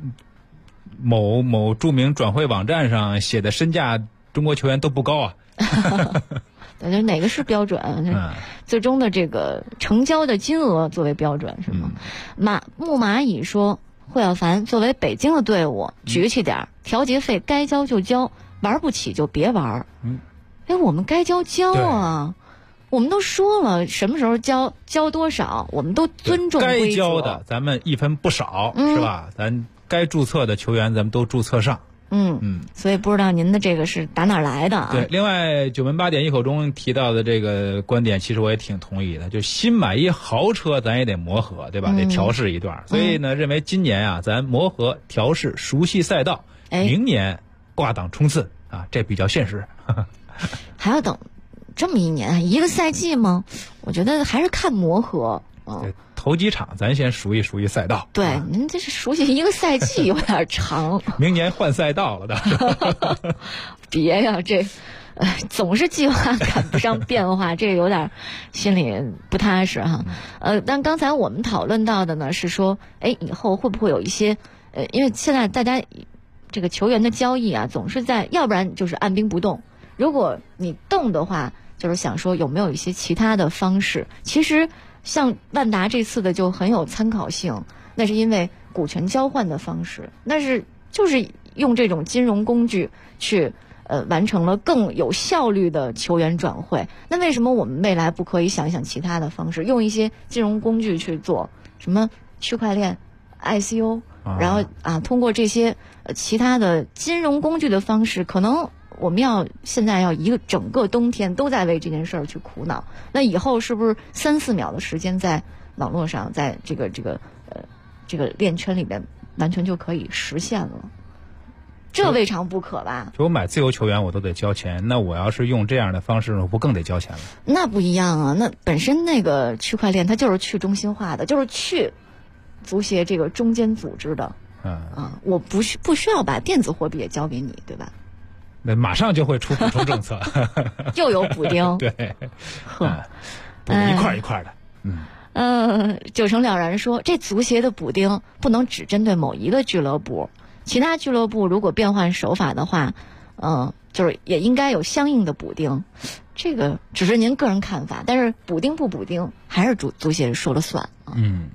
某著名转会网站上写的身价，中国球员都不高啊。 对，哪个是标准？最终的这个成交的金额作为标准是吗？木蚂蚁说，惠晓凡作为北京的队伍，局气点，调节费该交就交，玩不起就别玩。我们该交啊，我们都说了什么时候交多少，我们都尊重规则。 该交的咱们一分不少，是吧？咱该注册的球员咱们都注册上。 所以不知道您的这个是打哪来的啊？ 对，另外9门8点一口中提到的这个观点，其实我也挺同意的。就新买一豪车，咱也得磨合，对吧？得调试一段。所以呢，认为今年啊，咱磨合调试，熟悉赛道，明年挂档冲刺啊，这比较现实。 还要等这么一年，一个赛季吗？我觉得还是看磨合。 头几场咱先熟悉赛道。 对，您这是熟悉一个赛季有点长。 明年换赛道了的。 别呀，这总是计划赶不上变化，这有点心里不踏实哈。但刚才我们讨论到的呢是说，以后会不会有一些因为现在大家这个球员的交易啊，总是在要不然就是按兵不动，如果你动的话，就是想说有没有一些其他的方式。其实像万达这次的就很有参考性，那是因为股权交换的方式，就是用这种金融工具去完成了更有效率的球员转会。那为什么我们未来不可以想想其他的方式，用一些金融工具去做什么区块链、ICO， 然后通过这些其他的金融工具的方式，可能我们现在要一个整个冬天都在为这件事儿去苦恼，那以后是不是3-4秒的时间在网络上，在这个链圈里面完全就可以实现了？这未尝不可吧？ 就我买自由球员我都得交钱，那我要是用这样的方式，我不更得交钱了？ 那不一样啊！那本身那个区块链它就是去中心化的，就是去足协这个中间组织的。我不需要把电子货币也交给你，对吧？ 那马上就会出补充政策， 又有补丁。 对，一块一块的。 九成了然说，这足协的补丁不能只针对某一个俱乐部，其他俱乐部如果变换手法的话，就是也应该有相应的补丁。这个只是您个人看法，但是补丁不补丁还是足协说了算啊。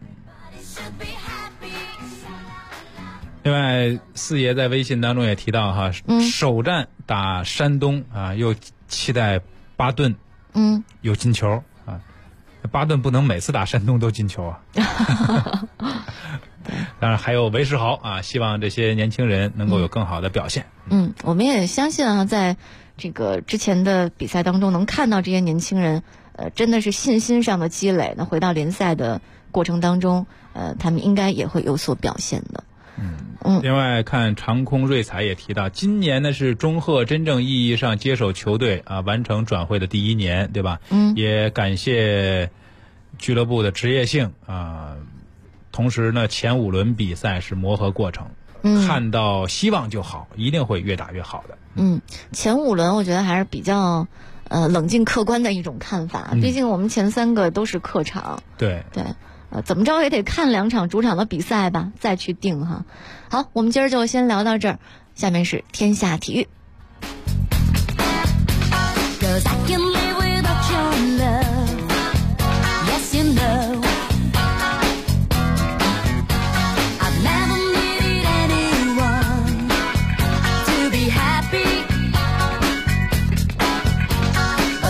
另外，四爷在微信当中也提到哈，首战打山东啊，又期待巴顿有进球啊。巴顿不能每次打山东都进球啊。当然还有韦世豪啊，希望这些年轻人能够有更好的表现。 我们也相信啊，在这个之前的比赛当中能看到这些年轻人真的是信心上的积累，那回到联赛的过程当中他们应该也会有所表现的。 另外看长空瑞彩也提到，今年呢是钟赫真正意义上接手球队啊，完成转会的第1年，对吧？也感谢俱乐部的职业性啊。同时呢，前5轮比赛是磨合过程，看到希望就好，一定会越打越好的。 前5轮我觉得还是比较冷静客观的一种看法，毕竟我们前3个都是客场。 对。 怎么着也得看2场主场的比赛吧，再去定哈。好，我们今儿就先聊到这儿，下面是天下体育。